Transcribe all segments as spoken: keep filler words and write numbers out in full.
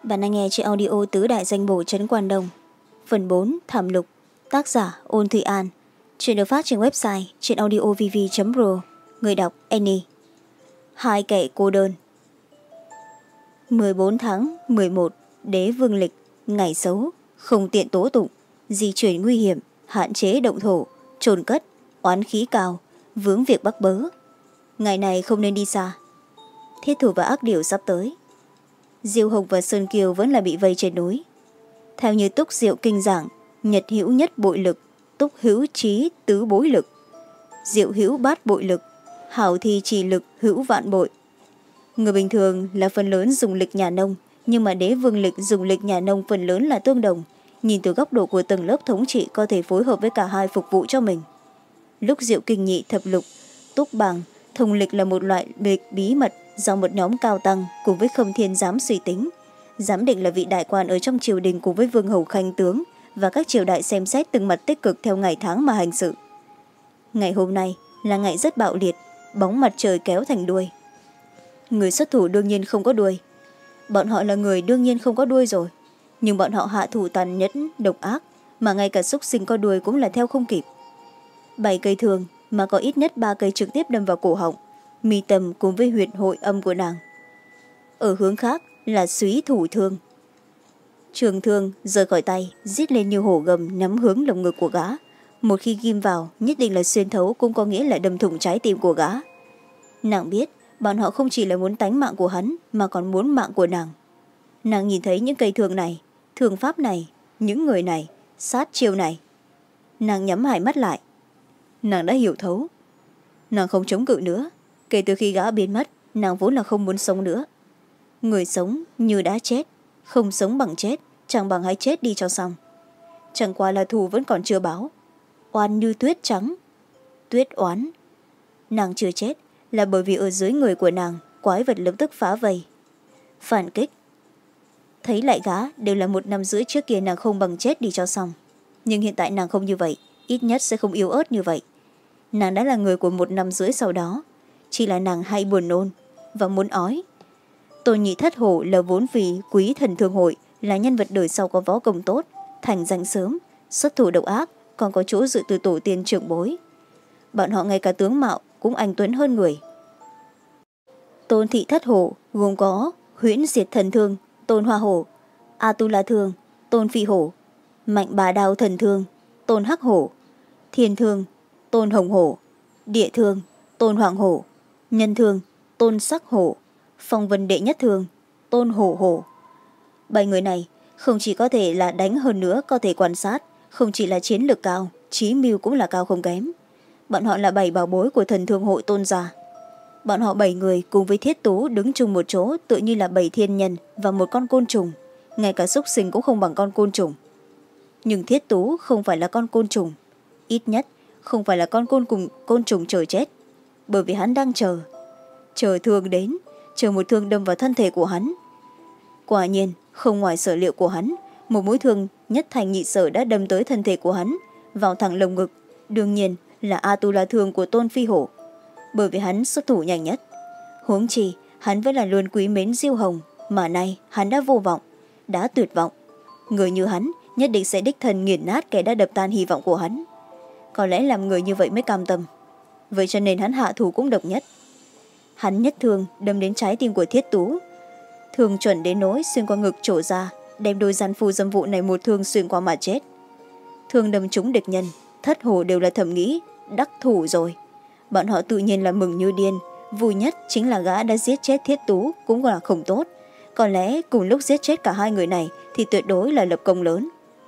Bạn đang nghe trên audio Tứ Đại Danh Bổ Trấn Quan Đông. Phần bốn Thảm Lục. Tác giả Ôn Thụy An. Chuyện được phát trên website trên audiovv chấm pro. Người đọc Annie. Hai kẻ cô đơn. mười bốn tháng mười một Đế vương lịch. Ngày xấu. Không tiện tố tụng. Di chuyển nguy hiểm. Hạn chế động thổ. Trồn cất. Oán khí cao. Vướng việc bắc bớ. Ngày này không nên đi xa. Thiết thủ và ác điểu sắp tới. Diêu Hồng và Sơn Kiều vẫn là bị vây trên núi. Theo như Túc Diệu kinh giảng, nhật hữu nhất bội lực, túc hữu trí tứ bối lực, diệu hữu bát bội lực, hảo thi trì lực hữu vạn bội. Người bình thường là phần lớn dùng lịch nhà nông, nhưng mà đế vương lịch dùng lịch nhà nông phần lớn là tương đồng. Nhìn từ góc độ của tầng lớp thống trị có thể phối hợp với cả hai phục vụ cho mình. Lúc Diệu kinh nhị thập lục, túc bảng, thông lịch là một loại lịch bí mật do một nhóm cao tăng cùng với Khâm Thiên giám suy tính. Giám định là vị đại quan ở trong triều đình cùng với vương hầu khanh tướng và các triều đại xem xét từng mặt tích cực theo ngày tháng mà hành sự. Ngày hôm nay là ngày rất bạo liệt, bóng mặt trời kéo thành đuôi. Người xuất thủ đương nhiên không có đuôi. Bọn họ là người đương nhiên không có đuôi rồi. Nhưng bọn họ hạ thủ tàn nhẫn, độc ác, mà ngay cả súc sinh có đuôi cũng là theo không kịp. Bảy cây thường mà có ít nhất ba cây trực tiếp đâm vào cổ họng, mi tâm cùng với huyệt hội âm của nàng. Ở hướng khác là súy thủ thương. Trường thương rời khỏi tay, rít lên như hổ gầm nắm hướng lồng ngực của gã. Một khi ghim vào, nhất định là xuyên thấu, cũng có nghĩa là đâm thủng trái tim của gã. Nàng biết, bọn họ không chỉ là muốn tánh mạng của hắn, mà còn muốn mạng của nàng. Nàng nhìn thấy những cây thương này, thương pháp này, những người này, sát chiêu này. Nàng nhắm hai mắt lại. Nàng đã hiểu thấu. Nàng không chống cự nữa. Kể từ khi gã biến mất, nàng vốn là không muốn sống nữa. Người sống như đã chết, không sống bằng chết, chẳng bằng hãy chết đi cho xong. Chẳng qua là thù vẫn còn chưa báo. Oan như tuyết trắng. Tuyết oán. Nàng chưa chết là bởi vì ở dưới người của nàng, quái vật lập tức phá vây. Phản kích. Thấy lại gã đều là một năm rưỡi trước kia nàng không bằng chết đi cho xong. Nhưng hiện tại nàng không như vậy, ít nhất sẽ không yếu ớt như vậy. Nàng đã là người của một năm rưỡi sau đó. Chỉ là nàng hay buồn nôn và muốn ói. Tôn Nhị Thất Hổ là vốn vì quý thần thương hội, là nhân vật đời sau có võ công tốt, thành danh sớm, xuất thủ độc ác, còn có chỗ dự từ tổ tiên trưởng bối. Bọn họ ngay cả tướng mạo cũng anh tuấn hơn người. Tôn Thị Thất Hổ gồm có Huyễn Diệt Thần Thương, Tôn Hoa Hổ, A Tu La Thương, Tôn Phi Hổ, Mạnh Bà Đao Thần Thương, Tôn Hắc Hổ, Thiên Thương, Tôn Hồng Hổ, Địa Thương, Tôn Hoàng Hổ, Nhân Thương, Tôn Sắc Hổ, Phong Vân Đệ Nhất Thương, Tôn Hổ Hổ. Bảy người này không chỉ có thể là đánh, hơn nữa có thể quan sát, không chỉ là chiến lược cao, trí mưu cũng là cao không kém. Bọn họ là bảy bảo bối của thần thương hội Tôn gia. Bọn họ bảy người cùng với Thiết Tú đứng chung một chỗ, tự như là bảy thiên nhân và một con côn trùng. Ngay cả súc sinh cũng không bằng con côn trùng. Nhưng Thiết Tú không phải là con côn trùng, ít nhất không phải là con côn cùng côn trùng chờ chết, bởi vì hắn đang chờ chờ thương đến, chờ một thương đâm vào thân thể của hắn. Quả nhiên không ngoài sở liệu của hắn, một mũi thương nhất thành nhị sở đã đâm tới thân thể của hắn, vào thẳng lồng ngực. Đương nhiên là A Tu La Thương của Tôn Phi Hổ, bởi vì hắn xuất thủ nhanh nhất. Huống chi hắn vẫn là luôn quý mến Diêu Hồng, mà nay hắn đã vô vọng, đã tuyệt vọng. Người như hắn nhất định sẽ đích thân nghiền nát kẻ đã đập tan hy vọng của hắn. Có lẽ làm người như vậy mới cam tâm. Vậy cho nên hắn hạ thủ cũng độc nhất. Hắn nhất thương đâm đến trái tim của Thiết Tú. Thương chuẩn đến nỗi xuyên qua ngực trổ ra, đem đôi gian phu dâm vụ này một thương xuyên qua mà chết. Thương đâm trúng địch nhân, Thất Hổ đều là thầm nghĩ đắc thủ rồi. Bọn họ tự nhiên là mừng như điên. Vui nhất chính là gã đã giết chết Thiết Tú cũng là không tốt. Có lẽ cùng lúc giết chết cả hai người này thì tuyệt đối là lập công lớn.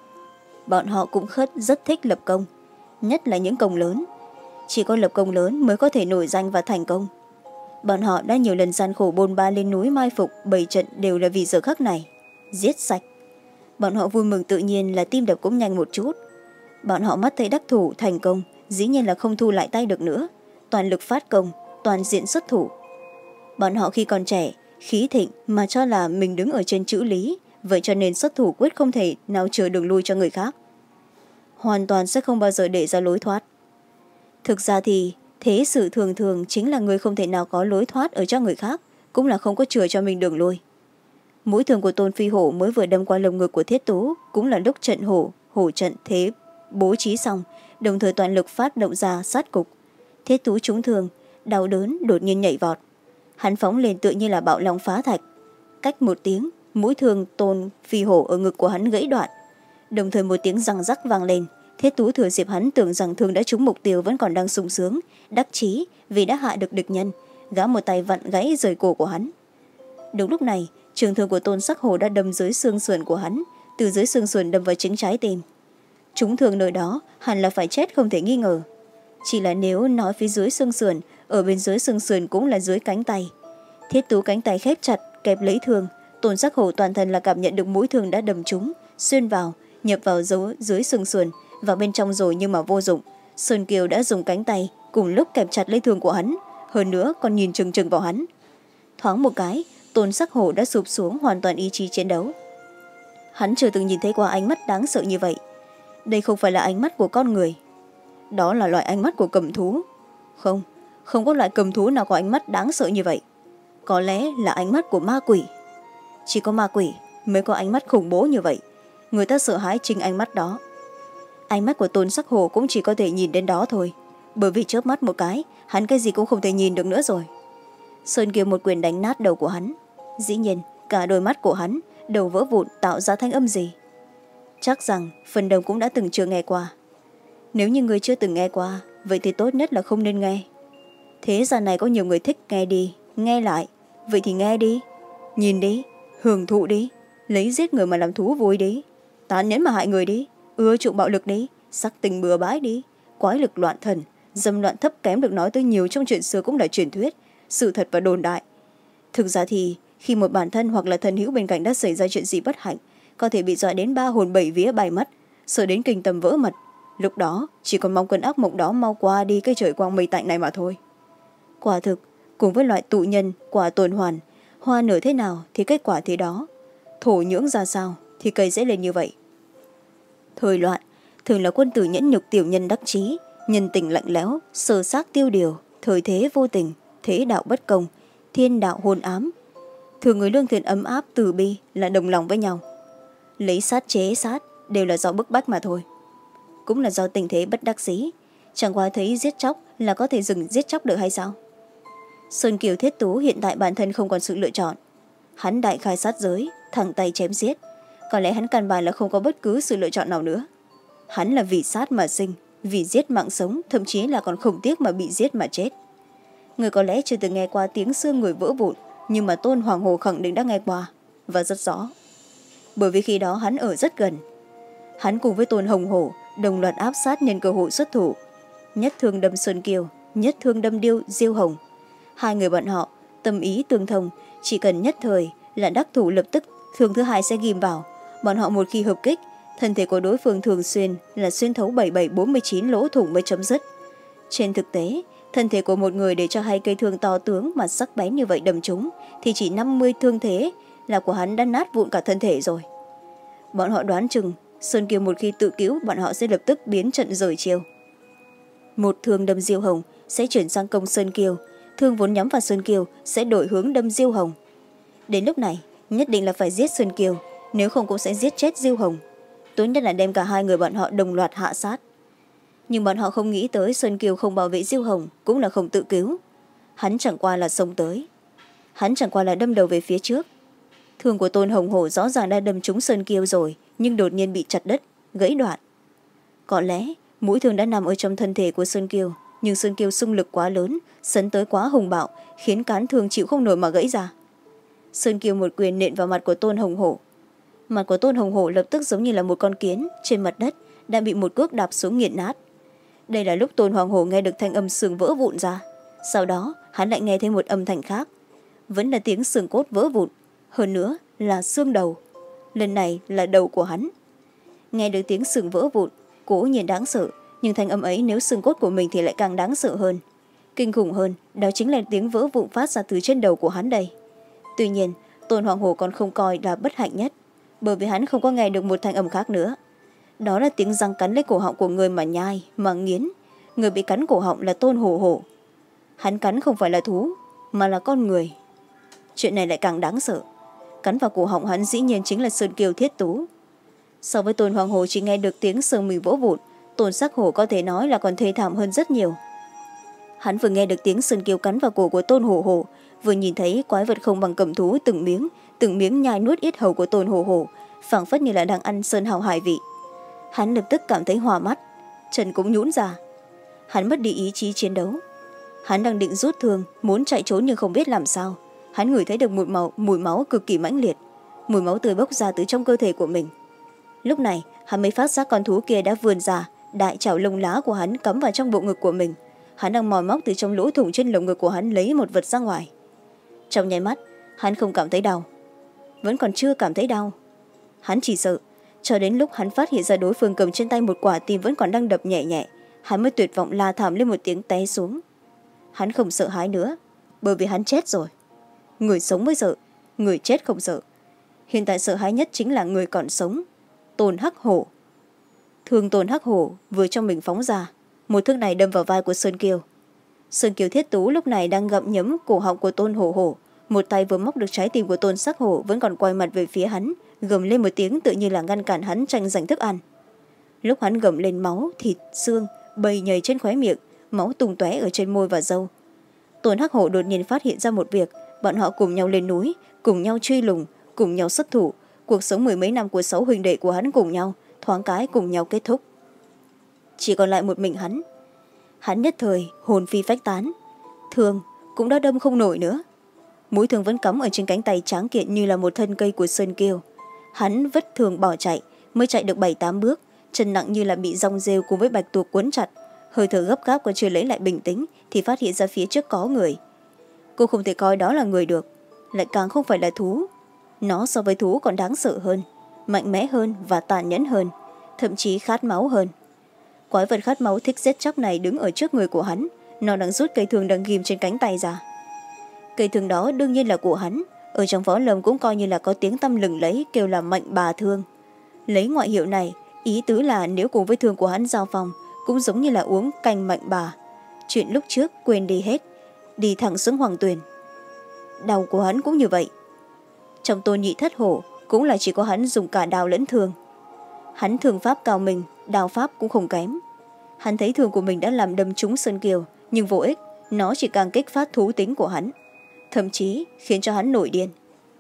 Bọn họ cũng khất rất thích lập công, nhất là những công lớn. Chỉ có lập công lớn mới có thể nổi danh và thành công. Bọn họ đã nhiều lần gian khổ bôn ba lên núi mai phục, bảy trận đều là vì giờ khắc này. Giết sạch. Bọn họ vui mừng tự nhiên là tim đập cũng nhanh một chút. Bọn họ mắt thấy đắc thủ thành công, dĩ nhiên là không thu lại tay được nữa. Toàn lực phát công, toàn diện xuất thủ. Bọn họ khi còn trẻ, khí thịnh mà cho là mình đứng ở trên chữ lý, vậy cho nên xuất thủ quyết không thể nào chừa đường lui cho người khác. Hoàn toàn sẽ không bao giờ để ra lối thoát. Thực ra thì thế sự thường thường chính là người không thể nào có lối thoát ở cho người khác, cũng là không có chừa cho mình đường lui. Mũi thương của Tôn Phi Hổ mới vừa đâm qua lồng ngực của Thiết Tú, cũng là lúc trận hổ, hổ trận thế bố trí xong, đồng thời toàn lực phát động ra sát cục. Thiết Tú trúng thương, đau đớn đột nhiên nhảy vọt. Hắn phóng lên tựa như là bạo long phá thạch. Cách một tiếng, mũi thương Tôn Phi Hổ ở ngực của hắn gãy đoạn. Đồng thời một tiếng răng rắc vang lên. Thiết Tú thừa dịp hắn tưởng rằng thương đã trúng mục tiêu vẫn còn đang sung sướng, đắc chí vì đã hạ được địch nhân, gã một tay vặn gãy rời cổ của hắn. Đúng lúc này, trường thương của Tôn Sắc Hổ đã đâm dưới xương sườn của hắn, từ dưới xương sườn đâm vào chính trái tim. Trúng thương nơi đó hẳn là phải chết không thể nghi ngờ. Chỉ là nếu nói phía dưới xương sườn, ở bên dưới xương sườn cũng là dưới cánh tay. Thiết Tú cánh tay khép chặt kẹp lấy thương. Tôn Sắc Hổ toàn thân là cảm nhận được mũi thương đã đâm trúng, xuyên vào, nhập vào dấu dưới xương sườn, vào bên trong rồi nhưng mà vô dụng. Sơn Kiều đã dùng cánh tay cùng lúc kẹp chặt lấy thương của hắn, hơn nữa còn nhìn chừng chừng vào hắn. Thoáng một cái, Tôn Sắc Hổ đã sụp xuống hoàn toàn ý chí chiến đấu. Hắn chưa từng nhìn thấy qua ánh mắt đáng sợ như vậy. Đây không phải là ánh mắt của con người, đó là loại ánh mắt của cầm thú. Không, không có loại cầm thú nào có ánh mắt đáng sợ như vậy. Có lẽ là ánh mắt của ma quỷ. Chỉ có ma quỷ mới có ánh mắt khủng bố như vậy. Người ta sợ hãi chính ánh mắt đó. Ánh mắt của Tôn Sắc Hổ cũng chỉ có thể nhìn đến đó thôi, bởi vì chớp mắt một cái, hắn cái gì cũng không thể nhìn được nữa rồi. Sơn Kiều một quyền đánh nát đầu của hắn. Dĩ nhiên, cả đôi mắt của hắn, đầu vỡ vụn tạo ra thanh âm gì. Chắc rằng phần đông cũng đã từng chưa nghe qua. Nếu như người chưa từng nghe qua, vậy thì tốt nhất là không nên nghe. Thế gian này có nhiều người thích nghe đi, nghe lại. Vậy thì nghe đi, nhìn đi, hưởng thụ đi, lấy giết người mà làm thú vui đi, tàn nhẫn mà hại người đi, ưa chuộng bạo lực đi, sắc tình bừa bãi đi, quái lực loạn thần, dâm loạn thấp kém được nói tới nhiều trong chuyện xưa cũng là truyền thuyết, sự thật và đồn đại. Thực ra thì khi một bản thân hoặc là thân hữu bên cạnh đã xảy ra chuyện gì bất hạnh, có thể bị dọa đến ba hồn bảy vía bay mất, sợ đến kinh tâm vỡ mật, lúc đó chỉ còn mong cơn ác mộng đó mau qua đi cái trời quang mây tạnh này mà thôi. Quả thực, cùng với loại tụ nhân quả tuần hoàn, hoa nở thế nào thì kết quả thế đó, thổ nhưỡng ra sao thì cây sẽ lên như vậy. Thời loạn thường là quân tử nhẫn nhục, tiểu nhân đắc chí, nhân tình lạnh lẽo, sơ xác tiêu điều, thời thế vô tình, thế đạo bất công, thiên đạo hôn ám. Thường người lương thiện ấm áp từ bi là đồng lòng với nhau. Lấy sát chế sát đều là do bức bách mà thôi, cũng là do tình thế bất đắc dĩ. Chẳng qua thấy giết chóc là có thể dừng giết chóc được hay sao? Sơn Kiều Thiết Tú hiện tại bản thân không còn sự lựa chọn. Hắn đại khai sát giới, thẳng tay chém giết. Có lẽ hắn căn bản là không có bất cứ sự lựa chọn nào nữa. Hắn là vì sát mà sinh, vì giết mạng sống, thậm chí là còn không tiếc mà bị giết mà chết. Người có lẽ chưa từng nghe qua tiếng xương người vỡ vụn, nhưng mà Tôn Hoàng Hồ khẳng định đã nghe qua, và rất rõ. Bởi vì khi đó hắn ở rất gần. Hắn cùng với Tôn Hồng Hổ đồng loạt áp sát nhân cơ hội xuất thủ. Nhất thương đâm Sơn Kiều, nhất thương đâm điêu Diêu Hồng. Hai người bọn họ tâm ý tương thông, chỉ cần nhất thời là đắc thủ lập tức thương thứ hai sẽ ghim vào. Bọn họ một khi hợp kích, thân thể của đối phương thường xuyên là xuyên thấu bảy bảy bốn mươi chín lỗ thủng mới chấm dứt. Trên thực tế, thân thể của một người để cho hai cây thương to tướng mà sắc bén như vậy đâm trúng thì chỉ năm mươi thương thế là của hắn đã nát vụn cả thân thể rồi. Bọn họ đoán chừng Sơn Kiều một khi tự cứu, bọn họ sẽ lập tức biến trận rời chiêu. Một thương đâm Diêu Hồng sẽ chuyển sang công Sơn Kiều, thương vốn nhắm vào Sơn Kiều sẽ đổi hướng đâm Diêu Hồng. Đến lúc này nhất định là phải giết Sơn Kiều, nếu không cũng sẽ giết chết Diêu Hồng. Tốt nhất là đem cả hai người bọn họ đồng loạt hạ sát. Nhưng bọn họ không nghĩ tới Sơn Kiều không bảo vệ Diêu Hồng cũng là không tự cứu. Hắn chẳng qua là xông tới, hắn chẳng qua là đâm đầu về phía trước. Thương của Tôn Hồng Hổ rõ ràng đã đâm trúng Sơn Kiều rồi, nhưng đột nhiên bị chặt đứt, gãy đoạn. Có lẽ mũi thương đã nằm ở trong thân thể của Sơn Kiều, nhưng Sơn Kiều xung lực quá lớn, sấn tới quá hùng bạo, khiến cán thương chịu không nổi mà gãy ra. Sơn Kiều một quyền nện vào mặt của Tôn Hồng Hổ. Mặt của Tôn Hồng Hổ lập tức giống như là một con kiến trên mặt đất đang bị một cước đạp xuống nghiền nát. Đây là lúc Tôn Hoàng Hổ nghe được thanh âm xương vỡ vụn ra. Sau đó hắn lại nghe thấy một âm thanh khác, vẫn là tiếng xương cốt vỡ vụn, hơn nữa là xương đầu. Lần này là đầu của hắn. Nghe được tiếng xương vỡ vụn cố nhiên đáng sợ, nhưng thanh âm ấy nếu xương cốt của mình thì lại càng đáng sợ hơn. Kinh khủng hơn đó chính là tiếng vỡ vụn phát ra từ trên đầu của hắn đây. Tuy nhiên Tôn Hoàng Hổ còn không coi là bất hạnh nhất, bởi vì hắn không có nghe được một thanh âm khác nữa. Đó là tiếng răng cắn lấy cổ họng của người mà nhai, mà nghiến. Người bị cắn cổ họng là Tôn Hổ Hổ. Hắn cắn không phải là thú, mà là con người. Chuyện này lại càng đáng sợ. cắn vào cổ họng hắn dĩ nhiên chính là Sơn Kiều Thiết Tú. So với Tôn Hoàng Hổ chỉ nghe được tiếng sương mù vỗ vụn, Tôn Sắc Hổ có thể nói là còn thê thảm hơn rất nhiều. Hắn vừa nghe được tiếng Sơn Kiều cắn vào cổ của Tôn Hổ Hổ, vừa nhìn thấy quái vật không bằng cầm thú từng miếng từng miếng nhai nuốt yết hầu của Tôn Hổ Hổ, phảng phất như là đang ăn sơn hào hải vị. Hắn lập tức cảm thấy hòa mắt, chân cũng nhũn ra. Hắn mất đi ý chí chiến đấu. Hắn đang định rút thương muốn chạy trốn nhưng không biết làm sao. Hắn ngửi thấy được mùi máu, mùi máu cực kỳ mãnh liệt, mùi máu tươi bốc ra từ trong cơ thể của mình. Lúc này hắn mới phát giác con thú kia đã vươn ra, đại chảo lông lá của hắn cắm vào trong bộ ngực của mình. Hắn đang mò móc từ trong lỗ thủng trên lồng ngực của hắn lấy một vật ra ngoài. Trong nháy mắt hắn không cảm thấy đau, vẫn còn chưa cảm thấy đau. Hắn chỉ sợ cho đến lúc hắn phát hiện ra đối phương cầm trên tay một quả tim vẫn còn đang đập nhẹ nhẹ, hắn mới tuyệt vọng la thảm lên một tiếng té xuống. Hắn không sợ hãi nữa, bởi vì hắn chết rồi. Người sống mới sợ, người chết không sợ. Hiện tại sợ hãi nhất chính là người còn sống, Tôn Hắc Hổ. Thương Tôn Hắc Hổ vừa trong mình phóng ra, một thương này đâm vào vai của Sơn Kiều. Sơn Kiều Thiết Tú lúc này đang gặm nhấm cổ họng của Tôn Hổ Hổ, một tay vừa móc được trái tim của Tôn Sắc Hổ vẫn còn quay mặt về phía hắn, gầm lên một tiếng tự như là ngăn cản hắn tranh giành thức ăn. Lúc hắn gầm lên, máu, thịt, xương bầy nhầy trên khóe miệng, máu tung tóe ở trên môi và râu. Tôn Hắc Hổ đột nhiên phát hiện ra một việc, bọn họ cùng nhau lên núi, cùng nhau truy lùng, cùng nhau xuất thủ. Cuộc sống mười mấy năm của sáu huynh đệ của hắn cùng nhau, thoáng cái cùng nhau kết thúc. Chỉ còn lại một mình hắn. Hắn nhất thời hồn phi phách tán, thương cũng đã đâm không nổi nữa. Mũi thương vẫn cắm ở trên cánh tay tráng kiện như là một thân cây của Sơn Kiều. Hắn vất thương bỏ chạy, mới chạy được bảy tám bước, chân nặng như là bị rong rêu cùng với bạch tuộc quấn chặt. Hơi thở gấp gáp còn chưa lấy lại bình tĩnh thì phát hiện ra phía trước có người. Cô không thể coi đó là người được, lại càng không phải là thú. Nó so với thú còn đáng sợ hơn, mạnh mẽ hơn và tàn nhẫn hơn, thậm chí khát máu hơn. Quái vật khát máu thích giết chóc này đứng ở trước người của hắn, nó đang rút cây thương đang ghim trên cánh tay ra. Cây thương đó đương nhiên là của hắn, ở trong võ lâm cũng coi như là có tiếng tăm lừng lẫy, kêu là Mạnh Bà Thương. Lấy ngoại hiệu này, ý tứ là nếu cùng với thương của hắn giao phòng, cũng giống như là uống canh Mạnh Bà. Chuyện lúc trước quên đi hết, đi thẳng xuống Hoàng Tuyền. Đau của hắn cũng như vậy. Trong Tôn Nhị Thất Hổ cũng là chỉ có hắn dùng cả đao lẫn thương. Hắn thương pháp cao mình, đao pháp cũng không kém. Hắn thấy thương của mình đã làm đâm trúng Sơn Kiều, nhưng vô ích, nó chỉ càng kích phát thú tính của hắn, thậm chí khiến cho hắn nổi điên.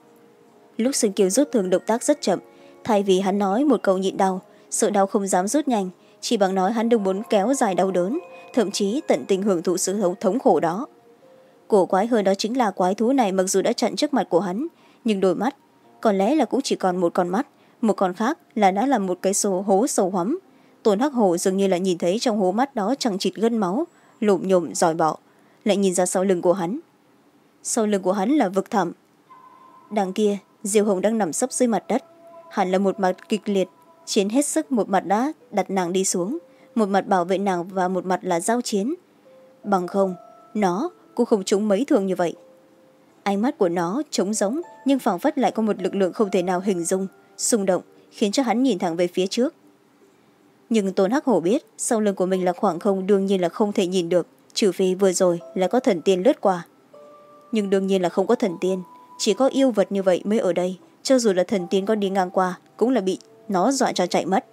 Lúc Sơn Kiều rút thương động tác rất chậm, thay vì hắn nói một câu nhịn đau, sợ đau không dám rút nhanh, chỉ bằng nói hắn đừng muốn kéo dài đau đớn, thậm chí tận tình hưởng thụ sự thống khổ đó. Cổ quái hơn đó chính là quái thú này mặc dù đã chặn trước mặt của hắn, nhưng đôi mắt có lẽ là cũng chỉ còn một con mắt, một con khác là đã là một cái số hố sâu hoắm. Tôn Hắc Hổ dường như là nhìn thấy trong hố mắt đó chẳng chịt gân máu, lụm nhổm dòi bọ, lại nhìn ra sau lưng của hắn. Sau lưng của hắn là vực thẳm. Đằng kia Diêu Hồng đang nằm sấp dưới mặt đất, hẳn là một mặt kịch liệt chiến hết sức, một mặt đã đặt nàng đi xuống, một mặt bảo vệ nàng và một mặt là giao chiến. Bằng không nó cũng không trúng mấy thương như vậy. Ánh mắt của nó trống rỗng, nhưng phảng phất lại có một lực lượng không thể nào hình dung, xung động, khiến cho hắn nhìn thẳng về phía trước. Nhưng Tôn Hắc Hổ biết sau lưng của mình là khoảng không, đương nhiên là không thể nhìn được, trừ phi vừa rồi là có thần tiên lướt qua. Nhưng đương nhiên là không có thần tiên, chỉ có yêu vật như vậy mới ở đây, cho dù là thần tiên có đi ngang qua cũng là bị nó dọa cho chạy mất.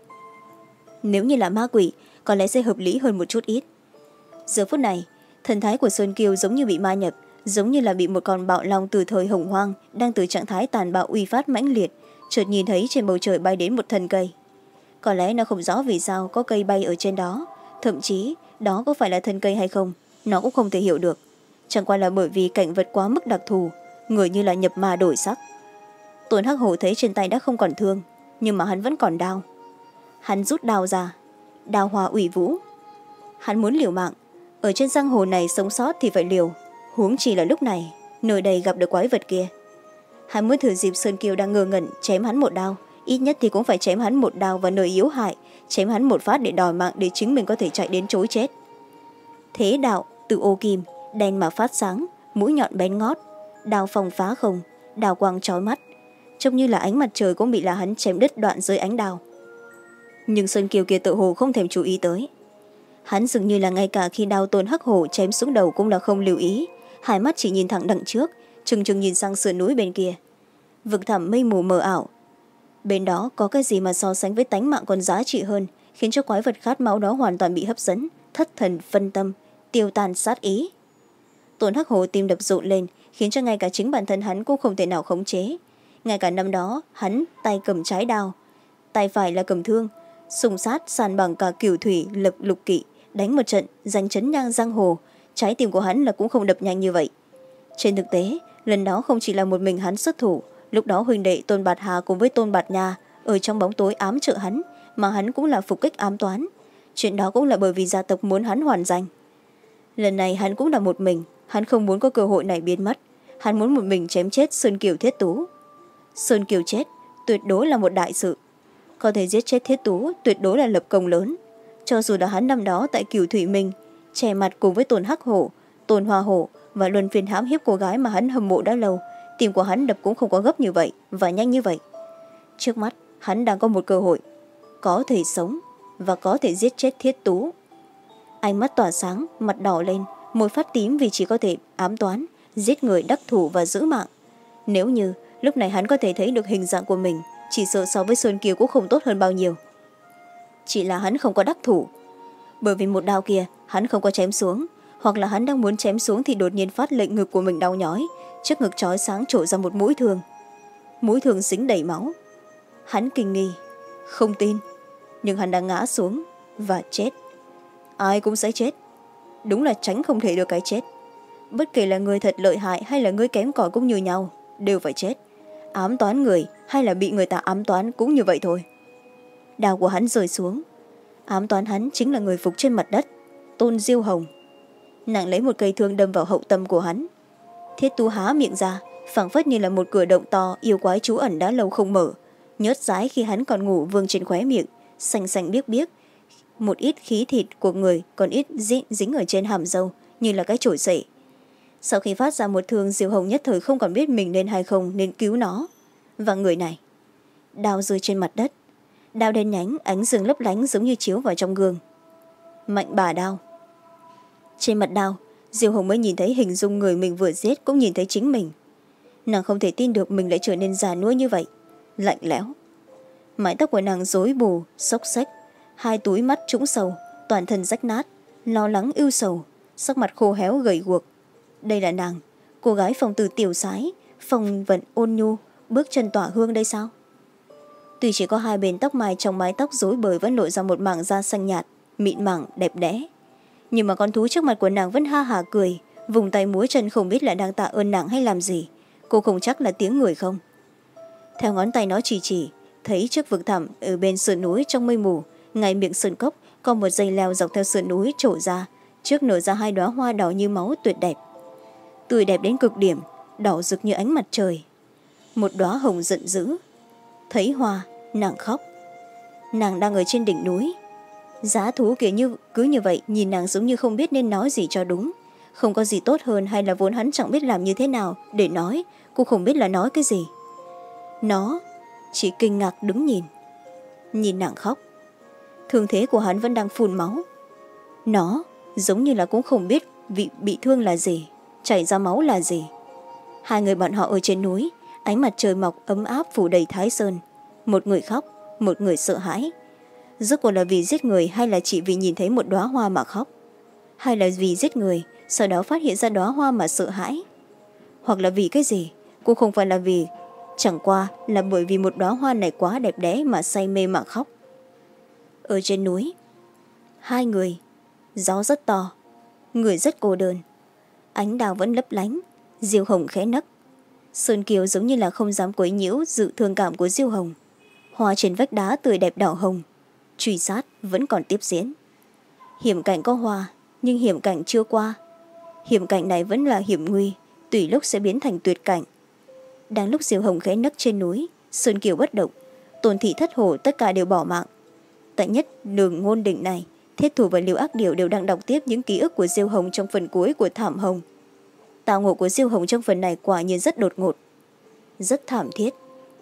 Nếu như là ma quỷ có lẽ sẽ hợp lý hơn một chút ít. Giờ phút này thần thái của Sơn Kiều giống như bị ma nhập, giống như là bị một con bạo long từ thời hồng hoang đang từ trạng thái tàn bạo uy phát mãnh liệt, chợt nhìn thấy trên bầu trời bay đến một thân cây. Có lẽ nó không rõ vì sao có cây bay ở trên đó, thậm chí đó có phải là thân cây hay không nó cũng không thể hiểu được, chẳng qua là bởi vì cảnh vật quá mức đặc thù, người như là nhập ma đổi sắc. Tôn Hắc Hổ thấy trên tay đã không còn thương, nhưng mà hắn vẫn còn đao. Hắn rút đao ra, đao hoa ủy vũ. Hắn muốn liều mạng, ở trên giang hồ này sống sót thì phải liều, huống chỉ là lúc này nơi đây gặp được quái vật kia. Hắn muốn thử dịp Sơn Kiều đang ngơ ngẩn chém hắn một đao, ít nhất thì cũng phải chém hắn một đao vào nơi yếu hại, chém hắn một phát để đòi mạng, để chính mình có thể chạy đến chối chết. Thế đạo từ ô kim đen mà phát sáng, mũi nhọn bén ngót, đao phong phá không, đao quang chói mắt, trông như là ánh mặt trời cũng bị là hắn chém đứt đoạn dưới ánh đao. Nhưng Sơn Kiều kia tự hồ không thèm chú ý tới. Hắn dường như là ngay cả khi đao Tôn Hắc Hổ chém xuống đầu cũng là không lưu ý, hai mắt chỉ nhìn thẳng đằng trước, chừng chừng nhìn sang sườn núi bên kia. Vực thẳm mây mù mờ ảo. Bên đó có cái gì mà so sánh với tánh mạng còn giá trị hơn, khiến cho quái vật khát máu đó hoàn toàn bị hấp dẫn, thất thần phân tâm, tiêu tan sát ý. Tôn Hắc Hồ tim đập rộn lên, khiến cho ngay cả chính bản thân hắn cũng không thể nào khống chế. Ngay cả năm đó hắn tay cầm trái đao, tay phải là cầm thương, xung sát sàn bằng cả cửu thủy lập lục kỵ, đánh một trận giành chấn nhang giang hồ. Trái tim của hắn là cũng không đập nhanh như vậy. Trên thực tế, lần đó không chỉ là một mình hắn xuất thủ, lúc đó huynh đệ Tôn Bạt Hà cùng với Tôn Bạt Nha ở trong bóng tối ám trợ hắn, mà hắn cũng là phục kích ám toán. Chuyện đó cũng là bởi vì gia tộc muốn hắn hoàn danh. Lần này hắn cũng là một mình, hắn không muốn có cơ hội này biến mất. Hắn muốn một mình chém chết Sơn Kiều Thiết Tú. Sơn Kiều chết tuyệt đối là một đại sự. Có thể giết chết Thiết Tú tuyệt đối là lập công lớn. Cho dù là hắn năm đó tại Cửu Thủy Minh che mặt cùng với Tôn Hắc Hổ, Tôn Hoa Hổ và luân phiên hãm hiếp cô gái mà hắn hâm mộ đã lâu, tim của hắn đập cũng không có gấp như vậy và nhanh như vậy. Trước mắt hắn đang có một cơ hội, có thể sống và có thể giết chết Thiết Tú. Ánh mắt tỏa sáng, mặt đỏ lên, môi phát tím vì chỉ có thể ám toán, giết người đắc thủ và giữ mạng. Nếu như lúc này hắn có thể thấy được hình dạng của mình, chỉ sợ so với Sơn Kiều cũng không tốt hơn bao nhiêu. Chỉ là hắn không có đắc thủ, bởi vì một đao kia hắn không có chém xuống, hoặc là hắn đang muốn chém xuống thì đột nhiên phát lệnh ngực của mình đau nhói, trước ngực chói sáng trổ ra một mũi thương. Mũi thương dính đầy máu. Hắn kinh nghi, không tin, nhưng hắn đang ngã xuống và chết. Ai cũng sẽ chết, đúng là tránh không thể được cái chết. Bất kể là người thật lợi hại hay là người kém cỏi cũng như nhau, đều phải chết. Ám toán người hay là bị người ta ám toán cũng như vậy thôi. Đao của hắn rơi xuống, ám toán hắn chính là người phục trên mặt đất, Tôn Diêu Hồng. Nàng lấy một cây thương đâm vào hậu tâm của hắn. Thiết Tú há miệng ra, phảng phất như là một cửa động to yêu quái trú ẩn đã lâu không mở. Nhớt dái khi hắn còn ngủ vương trên khóe miệng, xanh xanh biếc biếc. Một ít khí thịt của người còn ít dính, dính ở trên hàm râu như là cái chổi sể. Sau khi phát ra một thương, Diêu Hồng nhất thời không còn biết mình nên hay không nên cứu nó. Và người này, đao rơi trên mặt đất, đao đen nhánh, ánh dương lấp lánh giống như chiếu vào trong gương. Mạnh bà đao. Trên mặt đao, Diêu Hồng mới nhìn thấy hình dung người mình vừa giết, cũng nhìn thấy chính mình. Nàng không thể tin được mình lại trở nên già nua như vậy, lạnh lẽo. Mái tóc của nàng rối bù, xốc xếch, hai túi mắt trũng sầu, toàn thân rách nát, lo lắng ưu sầu, sắc mặt khô héo gầy guộc. Đây là nàng, cô gái phong từ tiểu sái, phong vận ôn nhu, bước chân tỏa hương đây sao? Tuy chỉ có hai bên tóc mai, trong mái tóc rối bời vẫn lộ ra một mảng da xanh nhạt, mịn màng, đẹp đẽ. Nhưng mà con thú trước mặt của nàng vẫn ha hả cười, vùng tay múa chân không biết là đang tạ ơn nàng hay làm gì. Cô không chắc là tiếng người không. Theo ngón tay nó chỉ chỉ, thấy trước vực thẳm ở bên sườn núi trong mây mù, ngay miệng sườn cốc có một dây leo dọc theo sườn núi trổ ra, trước nở ra hai đóa hoa đỏ như máu tuyệt đẹp. Tươi đẹp đến cực điểm, đỏ rực như ánh mặt trời. Một đóa hồng giận dữ. Thấy hoa, nàng khóc. Nàng đang ở trên đỉnh núi. Giá thú kia như, cứ như vậy nhìn nàng giống như không biết nên nói gì cho đúng. Không có gì tốt hơn, hay là vốn hắn chẳng biết làm như thế nào để nói, cô không biết là nói cái gì. Nó chỉ kinh ngạc đứng nhìn. Nhìn nàng khóc. Thương thế của hắn vẫn đang phun máu. Nó giống như là cũng không biết bị, bị thương là gì, chảy ra máu là gì. Hai người bọn họ ở trên núi, ánh mặt trời mọc ấm áp phủ đầy Thái Sơn. Một người khóc, một người sợ hãi. Rốt cuộc là vì giết người hay là chỉ vì nhìn thấy một đóa hoa mà khóc? Hay là vì giết người, sau đó phát hiện ra đóa hoa mà sợ hãi? Hoặc là vì cái gì? Cô không phải là vì, chẳng qua là bởi vì một đóa hoa này quá đẹp đẽ mà say mê mà khóc. Ở trên núi, hai người, gió rất to, người rất cô đơn. Ánh đào vẫn lấp lánh, Diêu Hồng khẽ nấc. Sơn Kiều giống như là không dám quấy nhiễu sự thương cảm của Diêu Hồng. Hoa trên vách đá tươi đẹp đỏ hồng, truy sát vẫn còn tiếp diễn. Hiểm cảnh có hoa, nhưng hiểm cảnh chưa qua. Hiểm cảnh này vẫn là hiểm nguy, tùy lúc sẽ biến thành tuyệt cảnh. Đang lúc Diêu Hồng khẽ nấc trên núi, Sơn Kiều bất động, Tôn Thị Thất Hổ tất cả đều bỏ mạng. Tại nhất đường ngôn đỉnh này, Thiết Thủ và Liêu Ác Điểu đều đang đọc tiếp những ký ức của Diêu Hồng trong phần cuối của Thảm Hồng. Tào ngộ của Diêu Hồng trong phần này quả nhiên rất đột ngột, rất thảm thiết.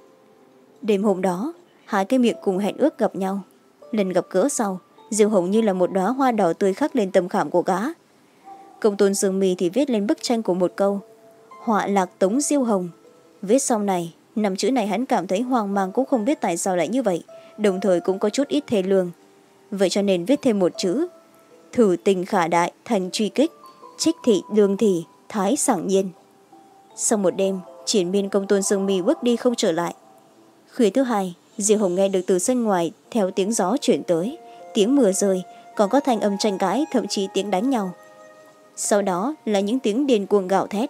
Đêm hôm đó, hai cái miệng cùng hẹn ước gặp nhau. Lần gặp gỡ sau, Diêu Hồng như là một đóa hoa đỏ tươi khắc lên tâm khảm của gã. Công tôn Dương Mi thì viết lên bức tranh của một câu: họa lạc tống Diêu Hồng. Viết sau này Năm chữ này hắn cảm thấy hoang mang, cũng không biết tại sao lại như vậy, đồng thời cũng có chút ít thê lương. Vậy cho nên viết thêm một chữ: thử tình khả đại, thành truy kích, trích thị đương thị, thái sảng nhiên. Sau một đêm, triển miên công tôn Dương Mi bước đi không trở lại. Khuya thứ hai, Diệu Hồng nghe được từ sân ngoài theo tiếng gió chuyển tới, tiếng mưa rơi, còn có thanh âm tranh cãi, thậm chí tiếng đánh nhau. Sau đó là những tiếng điên cuồng gào thét.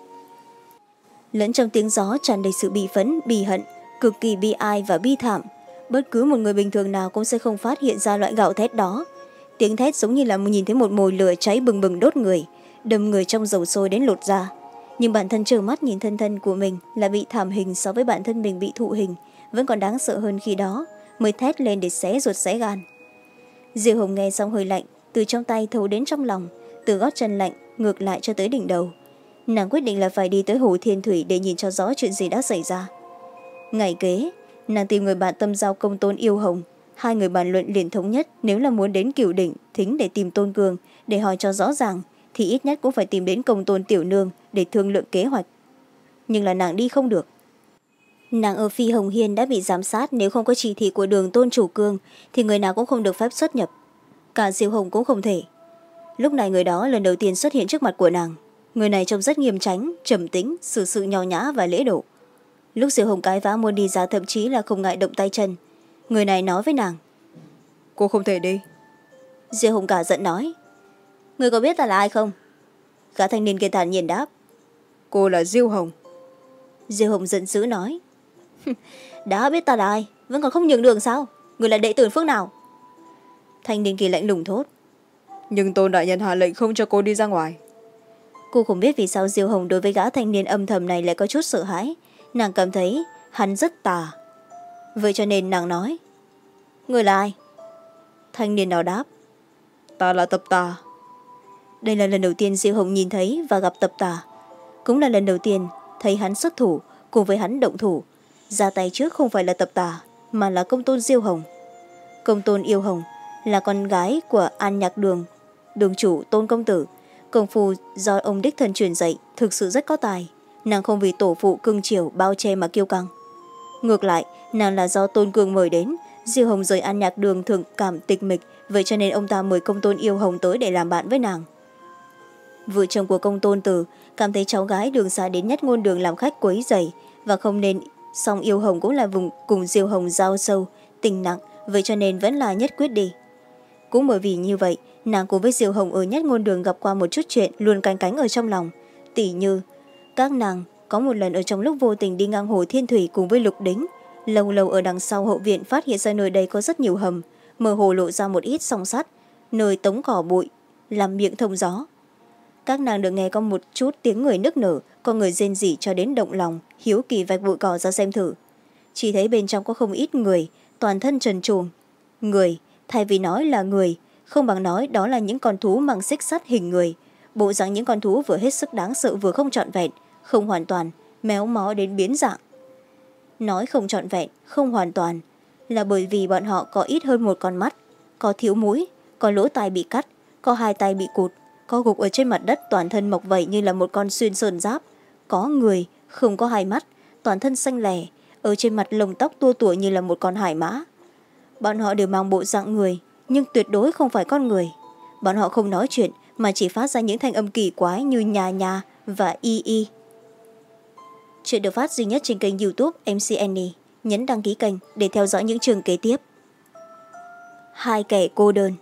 Lẫn trong tiếng gió tràn đầy sự bi phẫn, bi hận, cực kỳ bi ai và bi thảm. Bất cứ một người bình thường nào cũng sẽ không phát hiện ra loại gào thét đó. Tiếng thét giống như là nhìn thấy một mồi lửa cháy bừng bừng đốt người, đâm người trong dầu sôi đến lột da. Nhưng bản thân trơ mắt nhìn thân thân của mình là bị thảm hình so với bản thân mình bị thụ hình, vẫn còn đáng sợ hơn khi đó, mới thét lên để xé ruột xé gan. Diệu Hồng nghe xong hơi lạnh, từ trong tay thấu đến trong lòng, từ gót chân lạnh ngược lại cho tới đỉnh đầu. Nàng quyết định là phải đi tới Hồ Thiên Thủy để nhìn cho rõ chuyện gì đã xảy ra. Ngày kế, nàng tìm người bạn tâm giao Công Tôn Yêu Hồng. Hai người bàn luận liền thống nhất, nếu là muốn đến Cửu Đỉnh thính để tìm Tôn Cường để hỏi cho rõ ràng, thì ít nhất cũng phải tìm đến Công Tôn Tiểu Nương để thương lượng kế hoạch. Nhưng là nàng đi không được. Nàng ở Phi Hồng Hiên đã bị giám sát, nếu không có chỉ thị của Đường Tôn Chủ Cương thì người nào cũng không được phép xuất nhập. Cả Diệu Hồng cũng không thể. Lúc này người đó lần đầu tiên xuất hiện trước mặt của nàng. Người này trông rất nghiêm chánh, trầm tĩnh, xử sự nho nhã và lễ độ. Lúc Diệu Hồng cái vã muốn đi ra, thậm chí là không ngại động tay chân. Người này nói với nàng: cô không thể đi. Diệu Hồng cả giận nói: người có biết ta là ai không? Gã thanh niên kia thản nhiên đáp: cô là Diêu Hồng. Diêu Hồng giận dữ nói: đã biết ta là ai, vẫn còn không nhường đường sao? Người là đệ tử phương nào? Thanh niên kia lạnh lùng thốt: nhưng Tôn đại nhân hạ lệnh không cho cô đi ra ngoài. Cô không biết vì sao Diêu Hồng đối với gã thanh niên âm thầm này lại có chút sợ hãi. Nàng cảm thấy hắn rất tà. Vậy cho nên nàng nói: người là ai? Thanh niên đó đáp: ta là Tập Tà. Đây là lần đầu tiên Diêu Hồng nhìn thấy và gặp Tập Tà, cũng là lần đầu tiên thấy hắn xuất thủ, cùng với hắn động thủ. Ra tay trước không phải là Tập Tà, mà là Công Tôn Diêu Hồng. Công Tôn Yêu Hồng là con gái của An Nhạc Đường, đường chủ Tôn công tử. Công phu do ông đích thân truyền dạy, thực sự rất có tài. Nàng không vì tổ phụ cưng chiều bao che mà kiêu căng. Ngược lại, nàng là do Tôn Cương mời đến. Diêu Hồng rời An Nhạc Đường thường cảm tịch mịch, vậy cho nên ông ta mời Công Tôn Yêu Hồng tới để làm bạn với nàng. Vợ chồng của Công Tôn Tử cảm thấy cháu gái đường xa đến Nhất Ngôn Đường làm khách quấy rầy và không nên, song Yêu Hồng cũng là vùng cùng Diêu Hồng giao sâu tình nặng, vậy cho nên vẫn là nhất quyết đi. Cũng bởi vì như vậy, nàng cùng với Diêu Hồng ở Nhất Ngôn Đường gặp qua một chút chuyện luôn canh cánh ở trong lòng. Tỉ như các nàng có một lần ở trong lúc vô tình đi ngang Hồ Thiên Thủy cùng với Lục Đính, lâu lâu ở đằng sau hậu viện phát hiện ra nơi đây có rất nhiều hầm, mơ hồ lộ ra một ít song sắt, nơi tống cỏ bụi làm miệng thông gió. Các nàng được nghe có một chút tiếng người nức nở, có người rên rỉ cho đến động lòng, hiếu kỳ vạch bụi cỏ ra xem thử. Chỉ thấy bên trong có không ít người, toàn thân trần truồng. Người, thay vì nói là người, không bằng nói đó là những con thú mang xích sắt hình người. Bộ dạng những con thú vừa hết sức đáng sợ vừa không trọn vẹn, không hoàn toàn, méo mó đến biến dạng. Nói không trọn vẹn, không hoàn toàn, là bởi vì bọn họ có ít hơn một con mắt, có thiếu mũi, có lỗ tai bị cắt, có hai tay bị cụt, có gục ở trên mặt đất toàn thân mọc vảy như là một con xuyên sơn giáp, có người, không có hai mắt, toàn thân xanh lẻ, ở trên mặt lông tóc tua tủa như là một con hải mã. Bọn họ đều mang bộ dạng người, nhưng tuyệt đối không phải con người. Bọn họ không nói chuyện mà chỉ phát ra những thanh âm kỳ quái như nhà nhà và y y. Chuyện được phát duy nhất trên kênh YouTube em xê Annie. Nhấn đăng ký kênh để theo dõi những chương kế tiếp. Hai kẻ cô đơn.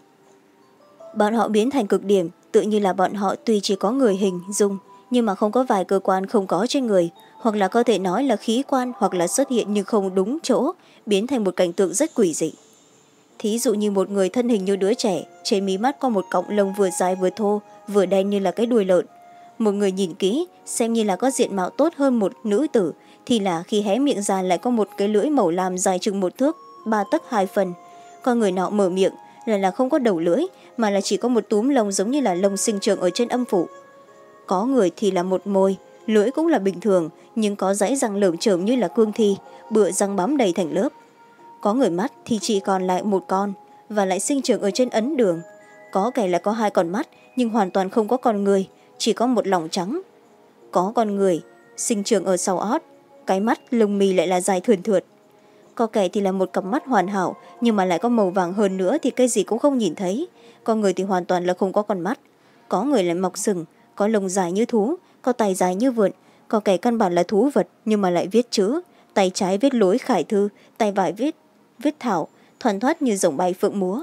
Bọn họ biến thành cực điểm, tự như là bọn họ tuy chỉ có người hình dung, nhưng mà không có vài cơ quan không có trên người, hoặc là có thể nói là khí quan, hoặc là xuất hiện nhưng không đúng chỗ, biến thành một cảnh tượng rất quỷ dị. Thí dụ như một người thân hình như đứa trẻ, trên mí mắt có một cọng lông vừa dài vừa thô, vừa đen như là cái đuôi lợn. Một người nhìn kỹ, xem như là có diện mạo tốt hơn một nữ tử, thì là khi hé miệng ra lại có một cái lưỡi màu lam dài chừng một thước, ba tấc hai phần. Còn người nọ mở miệng là là không có đầu lưỡi, mà là chỉ có một túm lông giống như là lông sinh trưởng ở trên âm phủ. Có người thì là một môi, lưỡi cũng là bình thường, nhưng có dãy răng lởm chởm như là cương thi, bựa răng bám đầy thành lớp. Có người mắt thì chỉ còn lại một con, và lại sinh trưởng ở trên ấn đường. Có kẻ là có hai con mắt, nhưng hoàn toàn không có con người, chỉ có một lòng trắng. Có con người, sinh trưởng ở sau ót, cái mắt lông mi lại là dài thườn thượt. Có kẻ thì là một cặp mắt hoàn hảo nhưng mà lại có màu vàng hơn nữa thì cái gì cũng không nhìn thấy. Có người thì hoàn toàn là không có con mắt. Có người lại mọc sừng, có lông dài như thú, có tay dài như vượn. Có kẻ căn bản là thú vật nhưng mà lại viết chữ, tay trái viết lối khải thư, tay phải viết viết thảo, thoăn thoắt như rồng bay phượng múa.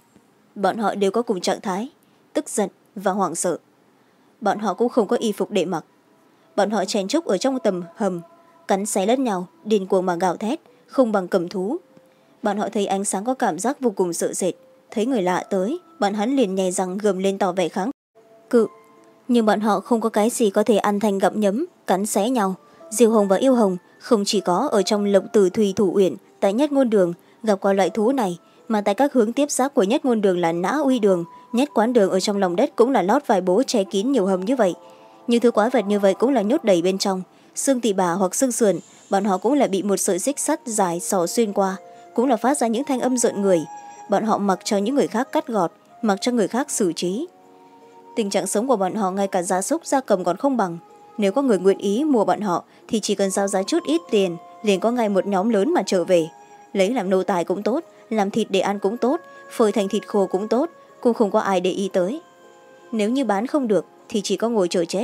Bọn họ đều có cùng trạng thái, tức giận và hoảng sợ. Bọn họ cũng không có y phục để mặc. Bọn họ chen chúc ở trong tầm hầm, cắn xé lẫn nhau, điên cuồng mà gào thét, không bằng cầm thú. Bọn họ thấy ánh sáng có cảm giác vô cùng sợ sệt, thấy người lạ tới, bọn hắn liền nhè răng gầm lên tỏ vẻ kháng cự. Nhưng bọn họ không có cái gì có thể ăn thành gặm nhấm, cắn xé nhau. Diêu Hồng và Yêu Hồng không chỉ có ở trong Lộc Tử Thùy Thủ Uyển, tại Nhất Ngôn Đường gặp qua loại thú này, mà tại các hướng tiếp giáp của Nhất Ngôn Đường là Nã Uy Đường, Nhất Quán Đường ở trong lòng đất cũng là lót vài bố che kín nhiều hầm như vậy. Những thứ quái vật như vậy cũng là nhốt đầy bên trong. Xương tỳ bà hoặc xương sườn, bọn họ cũng là bị một sợi xích sắt dài xỏ xuyên qua, cũng là phát ra những thanh âm rợn người. Bọn họ mặc cho những người khác cắt gọt, mặc cho người khác xử trí. Tình trạng sống của bọn họ ngay cả gia súc gia cầm còn không bằng. Nếu có người nguyện ý mua bọn họ thì chỉ cần giao giá chút ít tiền, liền có ngay một nhóm lớn mà trở về. Lấy làm nô tài cũng tốt, làm thịt để ăn cũng tốt, phơi thành thịt khô cũng tốt, cũng không có ai để ý tới. Nếu như bán không được thì chỉ có ngồi chờ chết.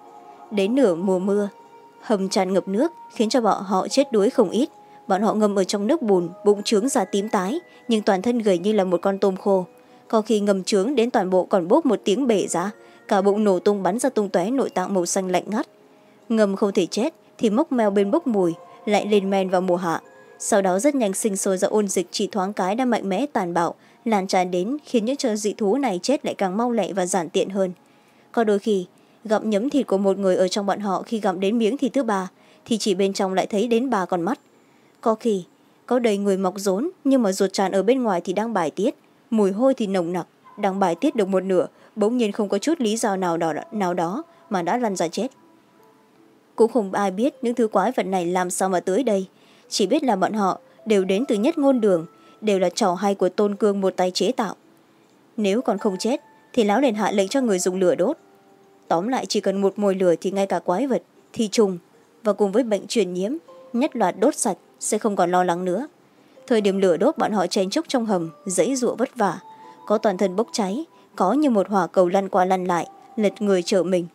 Đến nửa mùa mưa, hầm tràn ngập nước khiến cho bọn họ chết đuối không ít. Bọn họ ngâm ở trong nước bùn, bụng trướng ra tím tái, nhưng toàn thân gầy như là một con tôm khô. Có khi ngầm trướng đến toàn bộ còn bốp một tiếng bể ra, cả bụng nổ tung bắn ra tung tóe nội tạng màu xanh lạnh ngắt. Ngầm không thể chết thì mốc meo bên bốc mùi, lại lên men vào mùa hạ. Sau đó rất nhanh sinh sôi ra ôn dịch chỉ thoáng cái đã mạnh mẽ tàn bạo, lan tràn đến khiến những chờ dị thú này chết lại càng mau lẹ và giản tiện hơn. Có đôi khi, gặm nhấm thịt của một người ở trong bọn họ khi gặm đến miếng thịt thứ ba, thì chỉ bên trong lại thấy đến ba con mắt. Có khi, có đầy người mọc rốn nhưng mà ruột tràn ở bên ngoài thì đang bài tiết, mùi hôi thì nồng nặc, đang bài tiết được một nửa, bỗng nhiên không có chút lý do nào đó, nào đó mà đã lăn ra chết. Cũng không ai biết những thứ quái vật này làm sao mà tới đây, chỉ biết là bọn họ đều đến từ Nhất Ngôn Đường, đều là trò hay của Tôn Cương một tay chế tạo. Nếu còn không chết thì lão liền hạ lệnh cho người dùng lửa đốt. Tóm lại chỉ cần một mồi lửa thì ngay cả quái vật, thi trùng và cùng với bệnh truyền nhiễm nhất loạt đốt sạch, sẽ không còn lo lắng nữa. Thời điểm lửa đốt bọn họ chen chúc trong hầm, dãy giụa vất vả, có toàn thân bốc cháy, có như một hỏa cầu lăn qua lăn lại, lật người trở mình.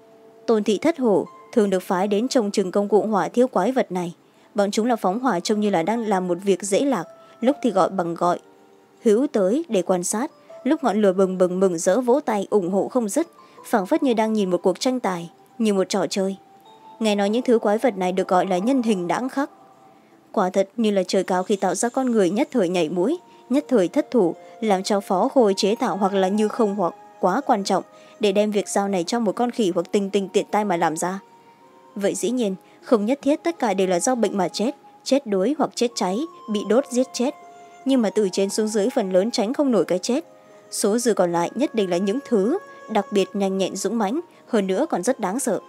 Tôn thị thất hổ thường được phái đến trông chừng công cụ hỏa thiêu quái vật này. Bọn chúng là phóng hỏa trông như là đang làm một việc dễ lạc, lúc thì gọi bằng gọi hữu tới để quan sát, lúc ngọn lửa bừng bừng mừng rỡ vỗ tay ủng hộ không dứt, phảng phất như đang nhìn một cuộc tranh tài, như một trò chơi. Nghe nói những thứ quái vật này được gọi là nhân hình đãng khắc. Quả thật như là trời cao khi tạo ra con người nhất thời nhảy mũi, nhất thời thất thủ, làm cho phó khôi chế tạo hoặc là như không hoặc quá quan trọng để đem việc giao này cho một con khỉ hoặc tinh tinh tiện tay mà làm ra. Vậy dĩ nhiên, không nhất thiết tất cả đều là do bệnh mà chết, chết đuối hoặc chết cháy, bị đốt giết chết. Nhưng mà từ trên xuống dưới phần lớn tránh không nổi cái chết. Số dư còn lại nhất định là những thứ đặc biệt nhanh nhẹn dũng mãnh, hơn nữa còn rất đáng sợ.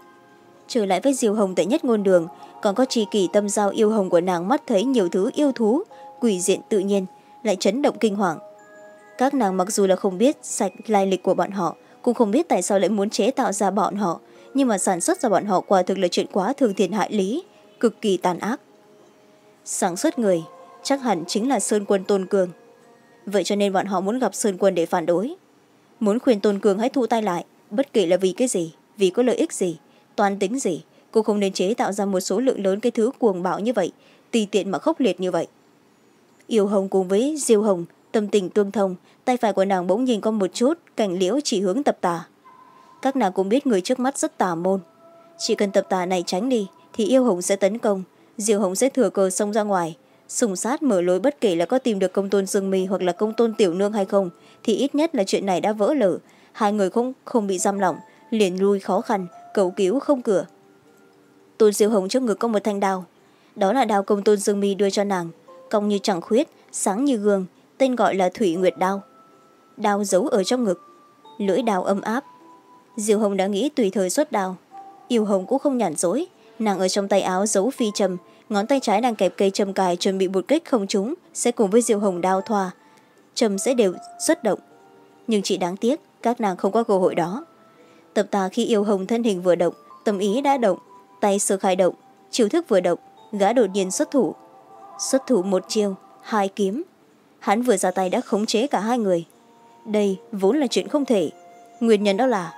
Trở lại với Diêu Hồng tại Nhất Ngôn Đường, còn có tri kỷ tâm giao Yêu Hồng của nàng mắt thấy nhiều thứ yêu thú, quỷ diện tự nhiên, lại chấn động kinh hoàng. Các nàng mặc dù là không biết sạch lai lịch của bọn họ, cũng không biết tại sao lại muốn chế tạo ra bọn họ, nhưng mà sản xuất ra bọn họ quả thực là chuyện quá thương thiên hại lý, cực kỳ tàn ác. Sản xuất người chắc hẳn chính là Sơn Quân Tôn Cường. Vậy cho nên bọn họ muốn gặp Sơn Quân để phản đối, muốn khuyên Tôn Cường hãy thu tay lại, bất kể là vì cái gì, vì có lợi ích gì, toan tính gì, cô không nên chế tạo ra một số lượng lớn cái thứ cuồng bạo như vậy, tùy tiện mà khốc liệt như vậy. Yêu Hồng cùng với Diêu Hồng tâm tình tương thông, tay phải của nàng bỗng nhìn có một chút cảnh liễu chỉ hướng Tập Tà. Các nàng cũng biết người trước mắt rất tà môn, chỉ cần Tập Tà này tránh đi thì Yêu Hồng sẽ tấn công, Diêu Hồng sẽ thừa cơ xông ra ngoài, sùng sát mở lối, bất kể là có tìm được Công Tôn Dương Mi hoặc là Công Tôn Tiểu Nương hay không, thì ít nhất là chuyện này đã vỡ lở, hai người không không bị giam lỏng, liền lui khó khăn, cầu cứu không cửa. Tôn Diêu Hồng trước ngực có một thanh đao, đó là đao Công Tôn Dương Mi đưa cho nàng, cong như trăng khuyết, sáng như gương, tên gọi là Thủy Nguyệt Đao. Đao giấu ở trong ngực, lưỡi đao ấm áp. Diêu Hồng đã nghĩ tùy thời xuất đao. Yêu Hồng cũng không nhàn rỗi, nàng ở trong tay áo giấu phi châm, ngón tay trái đang kẹp cây châm cài, chuẩn bị một kích không trúng sẽ cùng với Diêu Hồng đao thoa, châm sẽ đều xuất động. Nhưng chỉ đáng tiếc các nàng không có cơ hội đó. Tập Tà khi Yêu Hồng thân hình vừa động, tâm ý đã động, tay sơ khai động, chiêu thức vừa động, gã đột nhiên xuất thủ. Xuất thủ một chiêu, hai kiếm. Hắn vừa ra tay đã khống chế cả hai người. Đây vốn là chuyện không thể. Nguyên nhân đó là: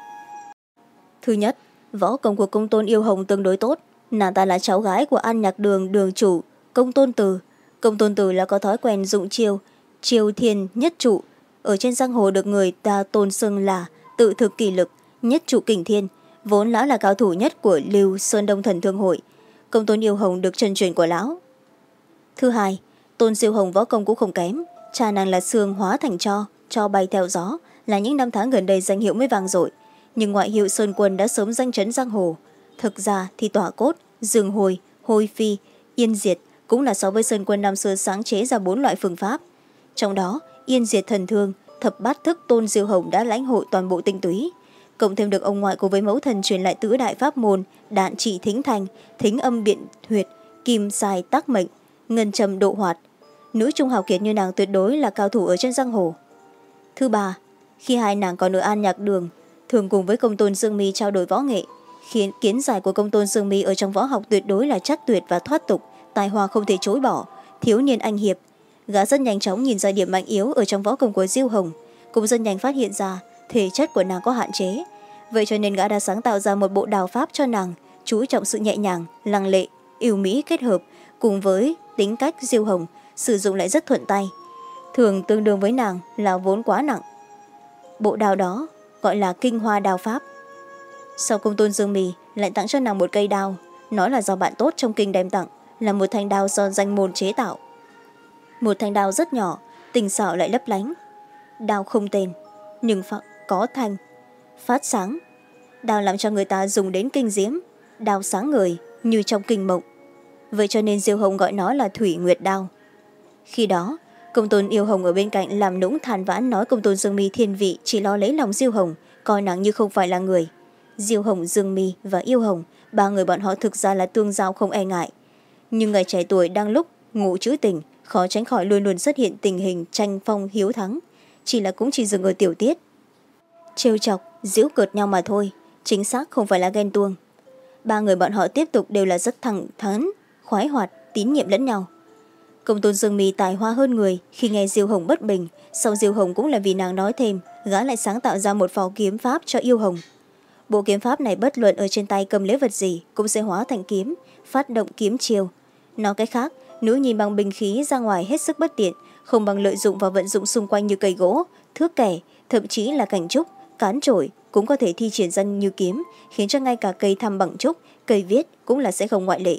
thứ nhất, võ công của công tôn Yêu Hồng tương đối tốt. Nàng ta là cháu gái của An Nhạc Đường đường chủ Công Tôn Từ. Công Tôn Từ là có thói quen dụng chiêu chiêu thiên nhất trụ, ở trên giang hồ được người ta tôn xưng là tự thực kỷ lực, nhất trụ kình thiên. Vốn lão là cao thủ nhất của Lưu Sơn Đông Thần Thương Hội. Công tôn Yêu Hồng được chân truyền của lão. Thứ hai, Tôn Diêu Hồng võ công cũng không kém. Cha nàng là xương hóa thành tro, cho bay theo gió, là những năm tháng gần đây danh hiệu mới vang dội. Nhưng ngoại hiệu Sơn Quân đã sớm danh chấn giang hồ. Thực ra thì Tỏa Cốt, Dương Hồi, Hôi Phi, Yên Diệt cũng là so với Sơn Quân năm xưa sáng chế ra bốn loại phương pháp. Trong đó, Yên Diệt thần thương, thập bát thức Tôn Diêu Hồng đã lãnh hội toàn bộ tinh túy. Cộng thêm được ông ngoại cùng với mẫu thần truyền lại tứ đại pháp môn: đạn trị thính thành, thính âm biện huyệt, kim sai tác mệnh, ngân trầm độ hoạt. Nữ trung hào kiệt như nàng tuyệt đối là cao thủ ở trên giang hồ. Thứ ba, khi hai nàng còn ở An Nhạc Đường, thường cùng với công tôn Dương Mi trao đổi võ nghệ, khiến kiến giải của công tôn Dương Mi ở trong võ học tuyệt đối là chắc tuyệt và thoát tục, tài hoa không thể chối bỏ, thiếu niên anh hiệp. Gã rất nhanh chóng nhìn ra điểm mạnh yếu ở trong võ công của Diêu Hồng, cũng rất nhanh phát hiện ra thể chất của nàng có hạn chế. Vậy cho nên gã đã sáng tạo ra một bộ đào pháp cho nàng, chú trọng sự nhẹ nhàng, lăng lệ, yêu mỹ kết hợp cùng với tính cách Diêu Hồng, sử dụng lại rất thuận tay, thường tương đương với nàng là vốn quá nặng. Bộ đào đó gọi là Kinh Hoa Đao Pháp. Sau công tôn Dương Mì lại tặng cho nàng một cây đao, nói là do bạn tốt trong kinh đem tặng, là một thanh đao do danh môn chế tạo. Một thanh đao rất nhỏ, tinh xảo lại lấp lánh. Đao không tên, nhưng có thanh, phát sáng. Đao làm cho người ta dùng đến kinh diễm, đao sáng ngời như trong kinh mộng. Vậy cho nên Diêu Hồng gọi nó là Thủy Nguyệt Đao. Khi đó, công tôn Yêu Hồng ở bên cạnh làm nũng than vãn, nói công tôn Dương Mi thiên vị chỉ lo lấy lòng Diêu Hồng, coi nàng như không phải là người. Diêu Hồng, Dương Mi và Yêu Hồng, ba người bọn họ thực ra là tương giao không e ngại. Nhưng người trẻ tuổi đang lúc ngủ trữ tình, khó tránh khỏi luôn luôn xuất hiện tình hình tranh phong hiếu thắng, chỉ là cũng chỉ dừng ở tiểu tiết trêu chọc giễu cợt nhau mà thôi, chính xác không phải là ghen tuông. Ba người bọn họ tiếp tục đều là rất thẳng thắn, khoái hoạt, tín nhiệm lẫn nhau. Công tôn Dương Mi tài hoa hơn người, khi nghe Diêu Hồng bất bình, sau Diêu Hồng cũng là vì nàng nói thêm, gã lại sáng tạo ra một phò kiếm pháp cho Yêu Hồng. Bộ kiếm pháp này bất luận ở trên tay cầm lấy vật gì cũng sẽ hóa thành kiếm, phát động kiếm chiêu. Nói cách khác, nữ nhìn bằng binh khí ra ngoài hết sức bất tiện, không bằng lợi dụng và vận dụng xung quanh như cây gỗ, thước kẻ, thậm chí là cành trúc, cán trổi cũng có thể thi triển ra như kiếm, khiến cho ngay cả cây thăm bằng trúc, cây viết cũng là sẽ không ngoại lệ.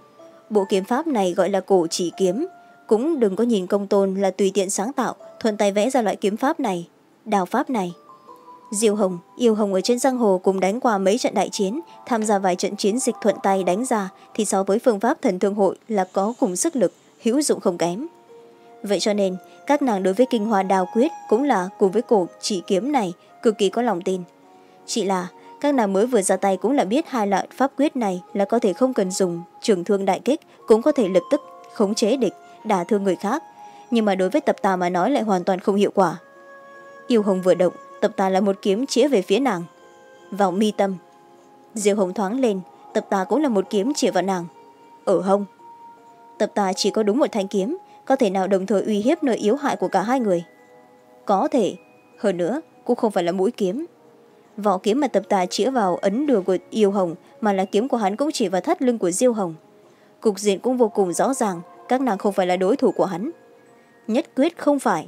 Bộ kiếm pháp này gọi là Cổ Chỉ Kiếm. Cũng đừng có nhìn công tôn là tùy tiện sáng tạo, thuận tay vẽ ra loại kiếm pháp này, đào pháp này. Diêu Hồng, Yêu Hồng ở trên giang hồ cùng đánh qua mấy trận đại chiến, tham gia vài trận chiến dịch thuận tay đánh ra, thì so với phương pháp Thần Thương Hội là có cùng sức lực, hữu dụng không kém. Vậy cho nên, các nàng đối với Kinh Hoa Đao Quyết cũng là cùng với Cổ Chỉ Kiếm này cực kỳ có lòng tin. Chỉ là các nàng mới vừa ra tay cũng là biết hai loại pháp quyết này là có thể không cần dùng trường thương đại kích, cũng có thể lập tức khống chế địch, đả thương người khác, nhưng mà đối với Tập Tà mà nói lại hoàn toàn không hiệu quả. Yêu Hồng vừa động, Tập Tà là một kiếm chĩa về phía nàng, vào mi tâm. Diêu Hồng thoáng lên, Tập Tà cũng là một kiếm chĩa vào nàng, ở hông. Tập Tà chỉ có đúng một thanh kiếm, có thể nào đồng thời uy hiếp nơi yếu hại của cả hai người? Có thể, hơn nữa cũng không phải là mũi kiếm. Vỏ kiếm mà Tập Tà chĩa vào ấn đường của Yêu Hồng, mà là kiếm của hắn cũng chỉ vào thắt lưng của Diêu Hồng. Cục diện cũng vô cùng rõ ràng, các nàng không phải là đối thủ của hắn. Nhất quyết không phải.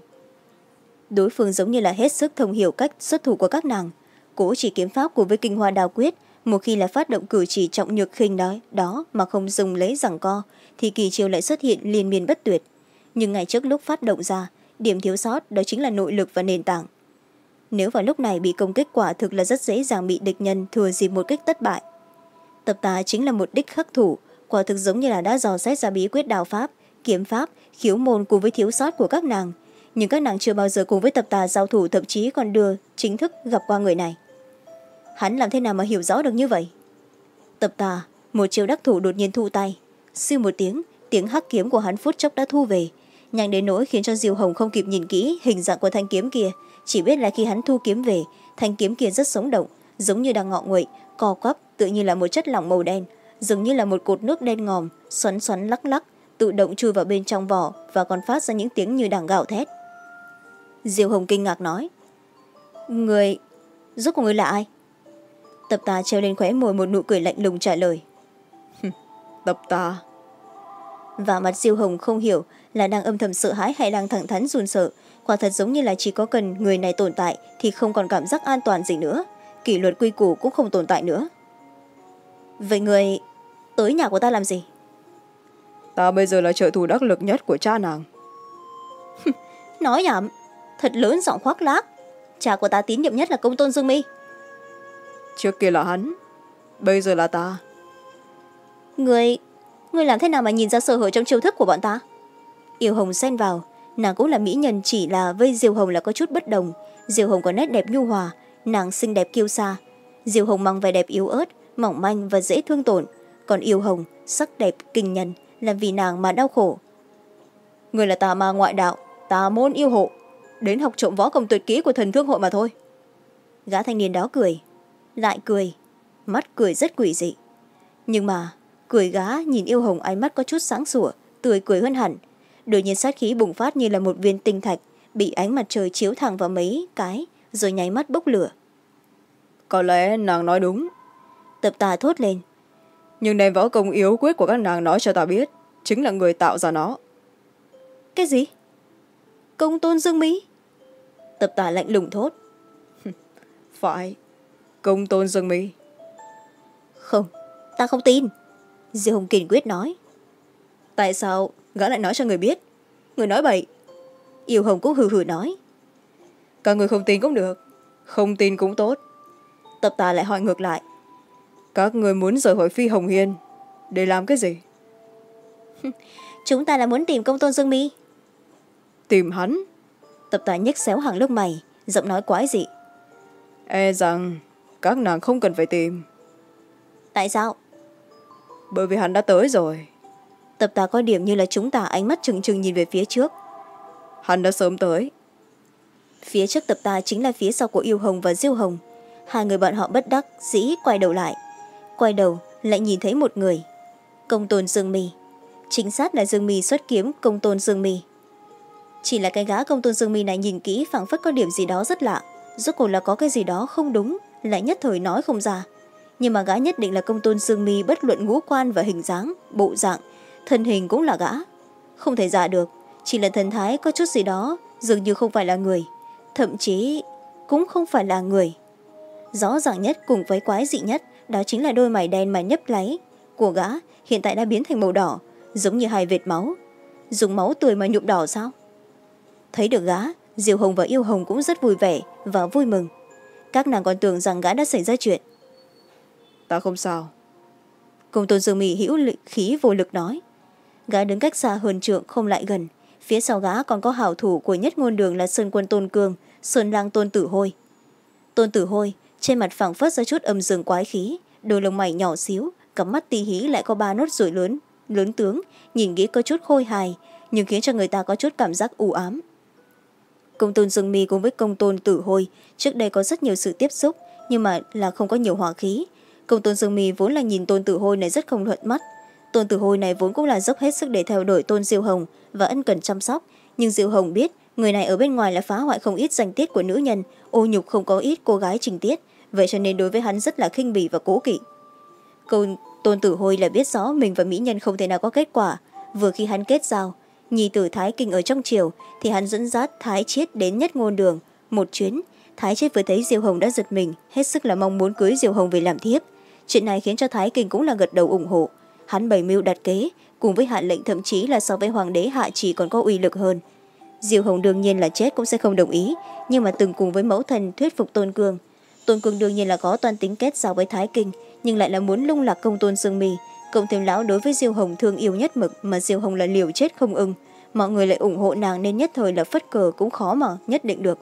Đối phương giống như là hết sức thông hiểu cách xuất thủ của các nàng. Cố chỉ kiếm pháp của với Kinh Hoa Đao Quyết, một khi là phát động cử chỉ trọng nhược khinh đó, đó mà không dùng lấy giằng co, thì kỳ chiêu lại xuất hiện liên miên bất tuyệt. Nhưng ngay trước lúc phát động ra, điểm thiếu sót đó chính là nội lực và nền tảng. Nếu vào lúc này bị công kích, quả thực là rất dễ dàng bị địch nhân thừa dịp một kích thất bại. Tập Tà chính là một đích khắc thủ, quả thực giống như là đã dò xét ra bí quyết đao pháp, kiếm pháp, khiếu môn cùng với thiếu sót của các nàng. Nhưng các nàng chưa bao giờ cùng với Tập Tà giao thủ, thậm chí còn đưa chính thức gặp qua người này. Hắn làm thế nào mà hiểu rõ được như vậy? Tập Tà, một chiêu đắc thủ đột nhiên thu tay. Siêu một tiếng, tiếng hắc kiếm của hắn phút chốc đã thu về. Nhanh đến nỗi khiến cho Diêu Hồng không kịp nhìn kỹ hình dạng của thanh kiếm kia. Chỉ biết là khi hắn thu kiếm về, thanh kiếm kia rất sống động, giống như đang ngọ nguậy, co quắp, tự như là một chất lỏng màu đen, dường như là một cột nước đen ngòm xoắn xoắn lắc lắc tự động chui vào bên trong vỏ và còn phát ra những tiếng như đang gào thét. Diêu Hồng kinh ngạc nói, người rốt của người là ai? Tập Tà treo lên khóe môi một nụ cười lạnh lùng trả lời, Tập Tà. Và mặt Diêu Hồng không hiểu là đang âm thầm sợ hãi hay đang thẳng thắn run sợ. Quả thật giống như là chỉ có cần người này tồn tại thì không còn cảm giác an toàn gì nữa, kỷ luật quy củ cũng không tồn tại nữa. Vậy người tới nhà của ta làm gì? Ta bây giờ là trợ thủ đắc lực nhất của cha nàng. Nói nhảm, thật lớn giọng khoác lác. Cha của ta tín nhiệm nhất là Công Tôn Dương Mi. Trước kia là hắn, bây giờ là ta. Người người làm thế nào mà nhìn ra sơ hở trong chiêu thức của bọn ta? Yêu Hồng xen vào, nàng cũng là mỹ nhân, chỉ là với Diêu Hồng là có chút bất đồng. Diêu Hồng có nét đẹp nhu hòa, nàng xinh đẹp kiêu sa. Diêu Hồng mang vẻ đẹp yếu ớt, mỏng manh và dễ thương tổn, còn Yêu Hồng sắc đẹp kinh nhân, làm vì nàng mà đau khổ. Người là tà ma ngoại đạo, tà môn yêu hộ, đến học trộm võ công tuyệt kỹ của Thần Thương hội mà thôi. Gã thanh niên đó cười, lại cười, mắt cười rất quỷ dị. Nhưng mà cười gã nhìn Yêu Hồng ánh mắt có chút sáng sủa, tươi cười hơn hẳn. Đột nhiên sát khí bùng phát như là một viên tinh thạch bị ánh mặt trời chiếu thẳng vào mấy cái rồi nháy mắt bốc lửa. Có lẽ nàng nói đúng. Tập Tà thốt lên. Nhưng nền võ công yếu quyết của các nàng nói cho ta biết chính là người tạo ra nó. Cái gì? Công Tôn Dương Mi? Tập Tà lạnh lùng thốt. Phải, Công Tôn Dương Mi. Không, ta không tin. Diêu Hồng kiên quyết nói. Tại sao gã lại nói cho người biết? Người nói bậy. Yêu Hồng cũng hừ hừ nói. Cả người không tin cũng được, không tin cũng tốt. Tập Tà lại hỏi ngược lại. Các người muốn rời khỏi Phi Hồng Hiên để làm cái gì? Chúng ta là muốn tìm Công Tôn Dương Mi. Tìm hắn? Tập Tà nhếch xéo hàng lông mày, giọng nói quái dị. E rằng các nàng không cần phải tìm. Tại sao? Bởi vì hắn đã tới rồi. Tập Tà có điểm như là chúng ta ánh mắt trừng trừng nhìn về phía trước. Hắn đã sớm tới. Phía trước Tập Tà chính là phía sau của Yêu Hồng và Diêu Hồng. Hai người bọn họ bất đắc dĩ quay đầu lại. Quay đầu lại nhìn thấy một người. Công Tôn Dương Mi. Chính xác là Dương Mi xuất kiếm Công Tôn Dương Mi. Chỉ là cái gã Công Tôn Dương Mi này nhìn kỹ phảng phất có điểm gì đó rất lạ. Rốt cuộc là có cái gì đó không đúng, lại nhất thời nói không ra. Nhưng mà gã nhất định là Công Tôn Dương Mi, bất luận ngũ quan và hình dáng, bộ dạng, thân hình cũng là gã. Không thể giả được, chỉ là thần thái có chút gì đó, dường như không phải là người. Thậm chí cũng không phải là người. Rõ ràng nhất cùng với quái dị nhất, đó chính là đôi mày đen mà nhấp láy của gã hiện tại đã biến thành màu đỏ, giống như hai vệt máu. Dùng máu tươi mà nhuộm đỏ sao? Thấy được gã, Diêu Hồng và Yêu Hồng cũng rất vui vẻ và vui mừng. Các nàng còn tưởng rằng gã đã xảy ra chuyện. Ta không sao. Công Tôn Dương Mi hữu khí vô lực nói. Gã đứng cách xa hơn trượng không lại gần. Phía sau gã còn có hảo thủ của nhất ngôn đường là Sơn Quân Tôn Cương, Sơn Lang Tôn Tử Hôi. Tôn Tử Hôi trên mặt phảng phất ra chút âm dương quái khí, đôi lông mày nhỏ xíu, cắm mắt tí hí lại có ba nốt ruồi lớn, lớn tướng, nhìn nghĩ có chút khôi hài, nhưng khiến cho người ta có chút cảm giác u ám. Công Tôn Dương Mi cùng với Công Tôn Tử Hôi trước đây có rất nhiều sự tiếp xúc, nhưng mà là không có nhiều hỏa khí. Công Tôn Dương Mi vốn là nhìn Tôn Tử Hôi này rất không thuận mắt. Tôn Tử Hôi này vốn cũng là dốc hết sức để theo đuổi Tôn Diêu Hồng và ân cần chăm sóc, nhưng Diêu Hồng biết người này ở bên ngoài là phá hoại không ít danh tiết của nữ nhân, ô nhục không có ít cô gái trình tiết, vậy cho nên đối với hắn rất là khinh bỉ và cố kỵ. Câu Tôn Tử Hôi là biết rõ mình và mỹ nhân không thể nào có kết quả. Vừa khi hắn kết giao nhi tử Thái Kinh ở trong triều thì hắn dẫn dắt Thái Chiết đến nhất ngôn đường một chuyến. Thái Chiết vừa thấy Diêu Hồng đã giật mình, hết sức là mong muốn cưới Diêu Hồng về làm thiếp. Chuyện này khiến cho Thái Kinh cũng là gật đầu ủng hộ. Hắn bày mưu đặt kế, cùng với hạ lệnh, thậm chí là so với hoàng đế hạ chỉ còn có uy lực hơn. Diêu Hồng đương nhiên là chết cũng sẽ không đồng ý, nhưng mà từng cùng với mẫu thân thuyết phục Tôn Cương. Tôn Cương đương nhiên là có toan tính kết giao với Thái Kinh, nhưng lại là muốn lung lạc Công Tôn Dương Mi. Cộng thêm lão đối với Diêu Hồng thương yêu nhất mực, mà Diêu Hồng là liều chết không ưng, mọi người lại ủng hộ nàng nên nhất thời là phất cờ cũng khó mà nhất định được.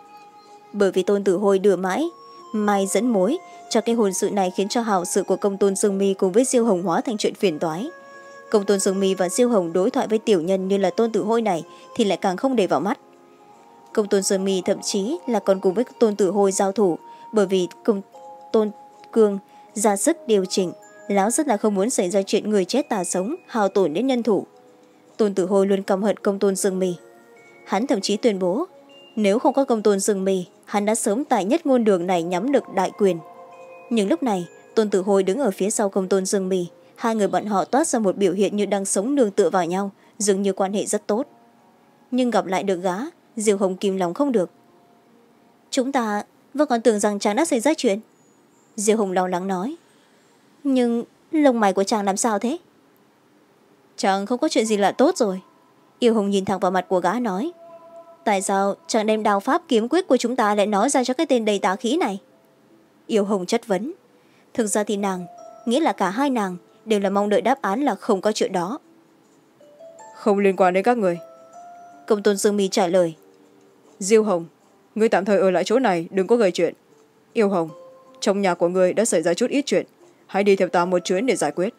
Bởi vì Tôn Tử Hôi đưa mãi mai dẫn mối cho cái hôn sự này, khiến cho hảo sự của Công Tôn Dương Mi cùng với Diêu Hồng hóa thành chuyện phiền toái. Công Tôn Dương Mi và Diêu Hồng đối thoại với tiểu nhân như là Tôn Tử Hôi này thì lại càng không để vào mắt. Công Tôn Dương Mi thậm chí là còn cùng với Tôn Tử Hôi giao thủ, bởi vì Công Tôn Cương ra sức điều chỉnh lão rất là không muốn xảy ra chuyện người chết tà sống, hao tổn đến nhân thủ. Tôn Tử Hồi luôn căm hận Công Tôn Dương Mi. Hắn thậm chí tuyên bố, nếu không có Công Tôn Dương Mi, hắn đã sớm tại Nhất Ngôn Đường này nhắm được đại quyền. Nhưng lúc này, Tôn Tử Hồi đứng ở phía sau Công Tôn Dương Mi, hai người bọn họ toát ra một biểu hiện như đang sống nương tựa vào nhau, dường như quan hệ rất tốt. Nhưng gặp lại được gã, Diêu Hồng kìm lòng không được. Chúng ta vẫn còn tưởng rằng chàng đã xảy ra chuyện. Diêu Hồng lo lắng nói. Nhưng lông mày của chàng làm sao thế? Chàng không có chuyện gì là tốt rồi. Yêu Hồng nhìn thẳng vào mặt của gã nói. Tại sao chàng đem đao pháp kiếm quyết của chúng ta lại nói ra cho cái tên đầy tà khí này? Yêu Hồng chất vấn. Thực ra thì nàng, nghĩa là cả hai nàng đều là mong đợi đáp án là không có chuyện đó. Không liên quan đến các người. Công Tôn Dương Mi trả lời. Diêu Hồng, ngươi tạm thời ở lại chỗ này, đừng có gây chuyện. Yêu Hồng, trong nhà của ngươi đã xảy ra chút ít chuyện, hãy đi theo ta một chuyến để giải quyết.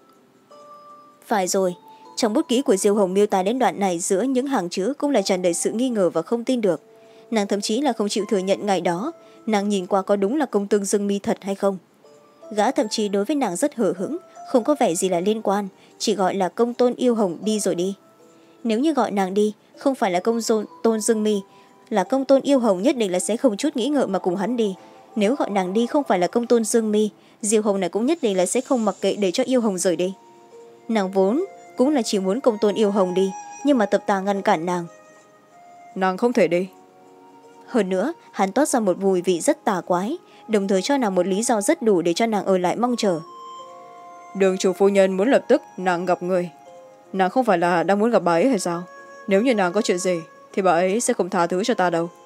Phải rồi, trong bút ký của Diêu Hồng miêu tả đến đoạn này giữa những hàng chữ cũng là tràn đầy sự nghi ngờ và không tin được. Nàng thậm chí là không chịu thừa nhận ngày đó nàng nhìn qua có đúng là Công Tôn Dương Mi thật hay không. Gã thậm chí đối với nàng rất hờ hững, không có vẻ gì là liên quan, chỉ gọi là Công Tôn Yêu Hồng đi rồi đi. Nếu như gọi nàng đi không phải là Công Tôn Dương Mi, là Công Tôn Yêu Hồng nhất định là sẽ không chút nghĩ ngợi mà cùng hắn đi. Nếu gọi nàng đi không phải là Công Tôn Dương Mi, Diêu Hồng này cũng nhất định là sẽ không mặc kệ để cho Yêu Hồng rời đi. Nàng vốn cũng là chỉ muốn Công Tôn Yêu Hồng đi, nhưng mà Tập Tà ngăn cản nàng. Nàng không thể đi. Hơn nữa, hắn toát ra một mùi vị rất tà quái, đồng thời cho nàng một lý do rất đủ để cho nàng ở lại mong chờ. Đường chủ phu nhân muốn lập tức nàng gặp người. Nàng không phải là đang muốn gặp bà ấy hay sao? Nếu như nàng có chuyện gì thì bà ấy sẽ không tha thứ cho ta đâu.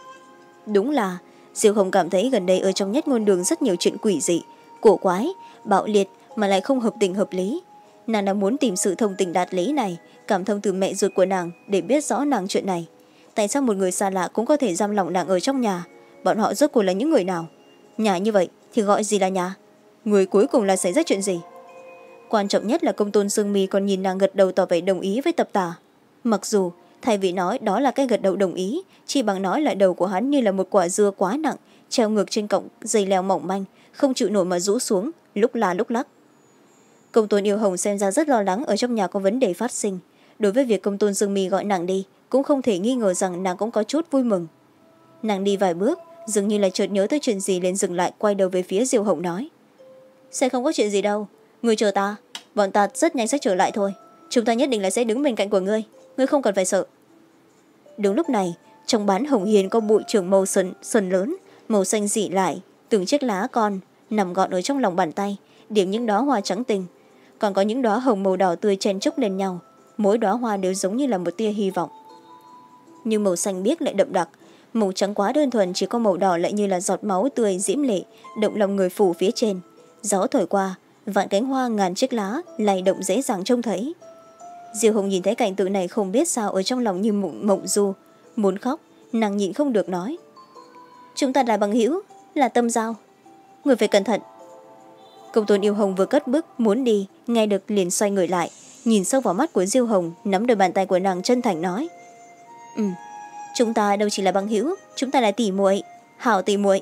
Đúng là Diêu Hồng cảm thấy gần đây ở trong Nhất Ngôn Đường rất nhiều chuyện quỷ dị, cổ quái, bạo liệt mà lại không hợp tình hợp lý. Nàng đã muốn tìm sự thông tình đạt lý này, cảm thông từ mẹ ruột của nàng để biết rõ nàng chuyện này. Tại sao một người xa lạ cũng có thể giam lỏng nàng ở trong nhà? Bọn họ rốt cuộc là những người nào? Nhà như vậy thì gọi gì là nhà? Người cuối cùng là xảy ra chuyện gì? Quan trọng nhất là Công Tôn Dương Mi còn nhìn nàng gật đầu tỏ vẻ đồng ý với Tập Tà. Mặc dù thay vì nói đó là cái gật đầu đồng ý, chỉ bằng nói lại đầu của hắn như là một quả dưa quá nặng, treo ngược trên cọng dây leo mỏng manh, không chịu nổi mà rũ xuống, lúc la lúc lắc. Công Tôn Yêu Hồng xem ra rất lo lắng ở trong nhà có vấn đề phát sinh. Đối với việc Công Tôn Dương Mi gọi nàng đi, cũng không thể nghi ngờ rằng nàng cũng có chút vui mừng. Nàng đi vài bước, dường như là chợt nhớ tới chuyện gì, lên dừng lại, quay đầu về phía Diêu Hồng nói. Sẽ không có chuyện gì đâu, ngươi chờ ta, bọn ta rất nhanh sẽ trở lại thôi. Chúng ta nhất định là sẽ đứng bên cạnh của ngươi, ngươi không cần phải sợ. Đúng lúc này, trong bán hồng hiền có bụi trưởng màu sần, sần lớn, màu xanh dị lại, từng chiếc lá con nằm gọn ở trong lòng bàn tay, điểm những đóa hoa trắng tinh. Còn có những đóa hồng màu đỏ tươi chen chúc lên nhau, mỗi đóa hoa đều giống như là một tia hy vọng. Nhưng màu xanh biếc lại đậm đặc, màu trắng quá đơn thuần, chỉ có màu đỏ lại như là giọt máu tươi diễm lệ, động lòng người phủ phía trên. Gió thổi qua, vạn cánh hoa ngàn chiếc lá lay động dễ dàng trông thấy. Diêu Hồng nhìn thấy cảnh tượng này không biết sao ở trong lòng như mộng, mộng du, muốn khóc, nàng nhịn không được nói. Chúng ta là bằng hữu, là tâm giao, người phải cẩn thận. Công Tôn Yêu Hồng vừa cất bước muốn đi, nghe được liền xoay người lại, nhìn sâu vào mắt của Diêu Hồng, nắm đôi bàn tay của nàng chân thành nói. Ừ, chúng ta đâu chỉ là bằng hữu, chúng ta là tỉ muội, hảo tỉ muội.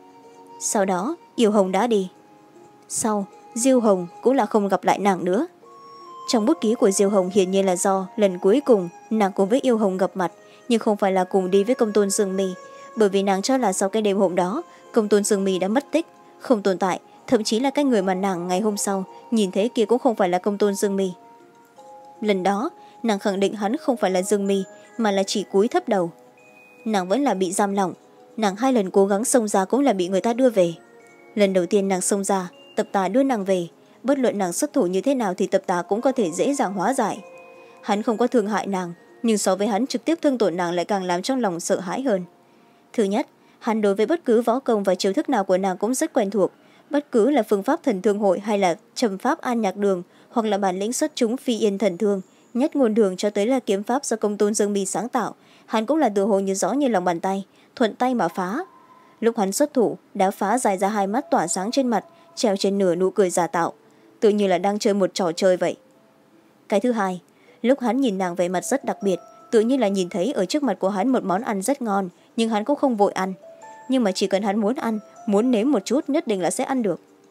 Sau đó Yêu Hồng đã đi. Sau, Diêu Hồng cũng là không gặp lại nàng nữa. Trong bút ký của Diêu Hồng hiển nhiên là do lần cuối cùng nàng cùng với Yêu Hồng gặp mặt, nhưng không phải là cùng đi với Công Tôn Dương Mi, bởi vì nàng cho là sau cái đêm hôm đó Công Tôn Dương Mi đã mất tích, không tồn tại, thậm chí là cái người mà nàng ngày hôm sau nhìn thấy kia cũng không phải là Công Tôn Dương Mi. Lần đó nàng khẳng định hắn không phải là Dương Mi, mà là chỉ cúi thấp đầu. Nàng vẫn là bị giam lỏng, nàng hai lần cố gắng xông ra cũng là bị người ta đưa về. Lần đầu tiên nàng xông ra, Tập Tà đưa nàng về, bất luận nàng xuất thủ như thế nào thì Tập Tà cũng có thể dễ dàng hóa giải. Hắn không có thương hại nàng, nhưng so với hắn trực tiếp thương tổn nàng lại càng làm trong lòng sợ hãi hơn. Thứ nhất, hắn đối với bất cứ võ công và chiêu thức nào của nàng cũng rất quen thuộc, bất cứ là phương pháp thần thương hội hay là trầm pháp an nhạc đường, hoặc là bản lĩnh xuất chúng phi yên thần thương, Nhất Ngôn Đường cho tới là kiếm pháp do Công Tôn Dương Mi sáng tạo, hắn cũng là tự hồ như rõ như lòng bàn tay, thuận tay mà phá. Lúc hắn xuất thủ, đã phá dài ra hai mắt tỏa sáng trên mặt, treo trên nửa nụ cười giả tạo, tự như là đang chơi một trò chơi vậy. Cái thứ hai, lúc hắn nhìn nàng vẻ mặt rất đặc biệt, tự như là nhìn thấy ở trước mặt của hắn một món ăn rất ngon, nhưng hắn cũng không vội ăn. Nhưng mà chỉ cần hắn muốn ăn, muốn nếm một chút nhất định là sẽ ăn được.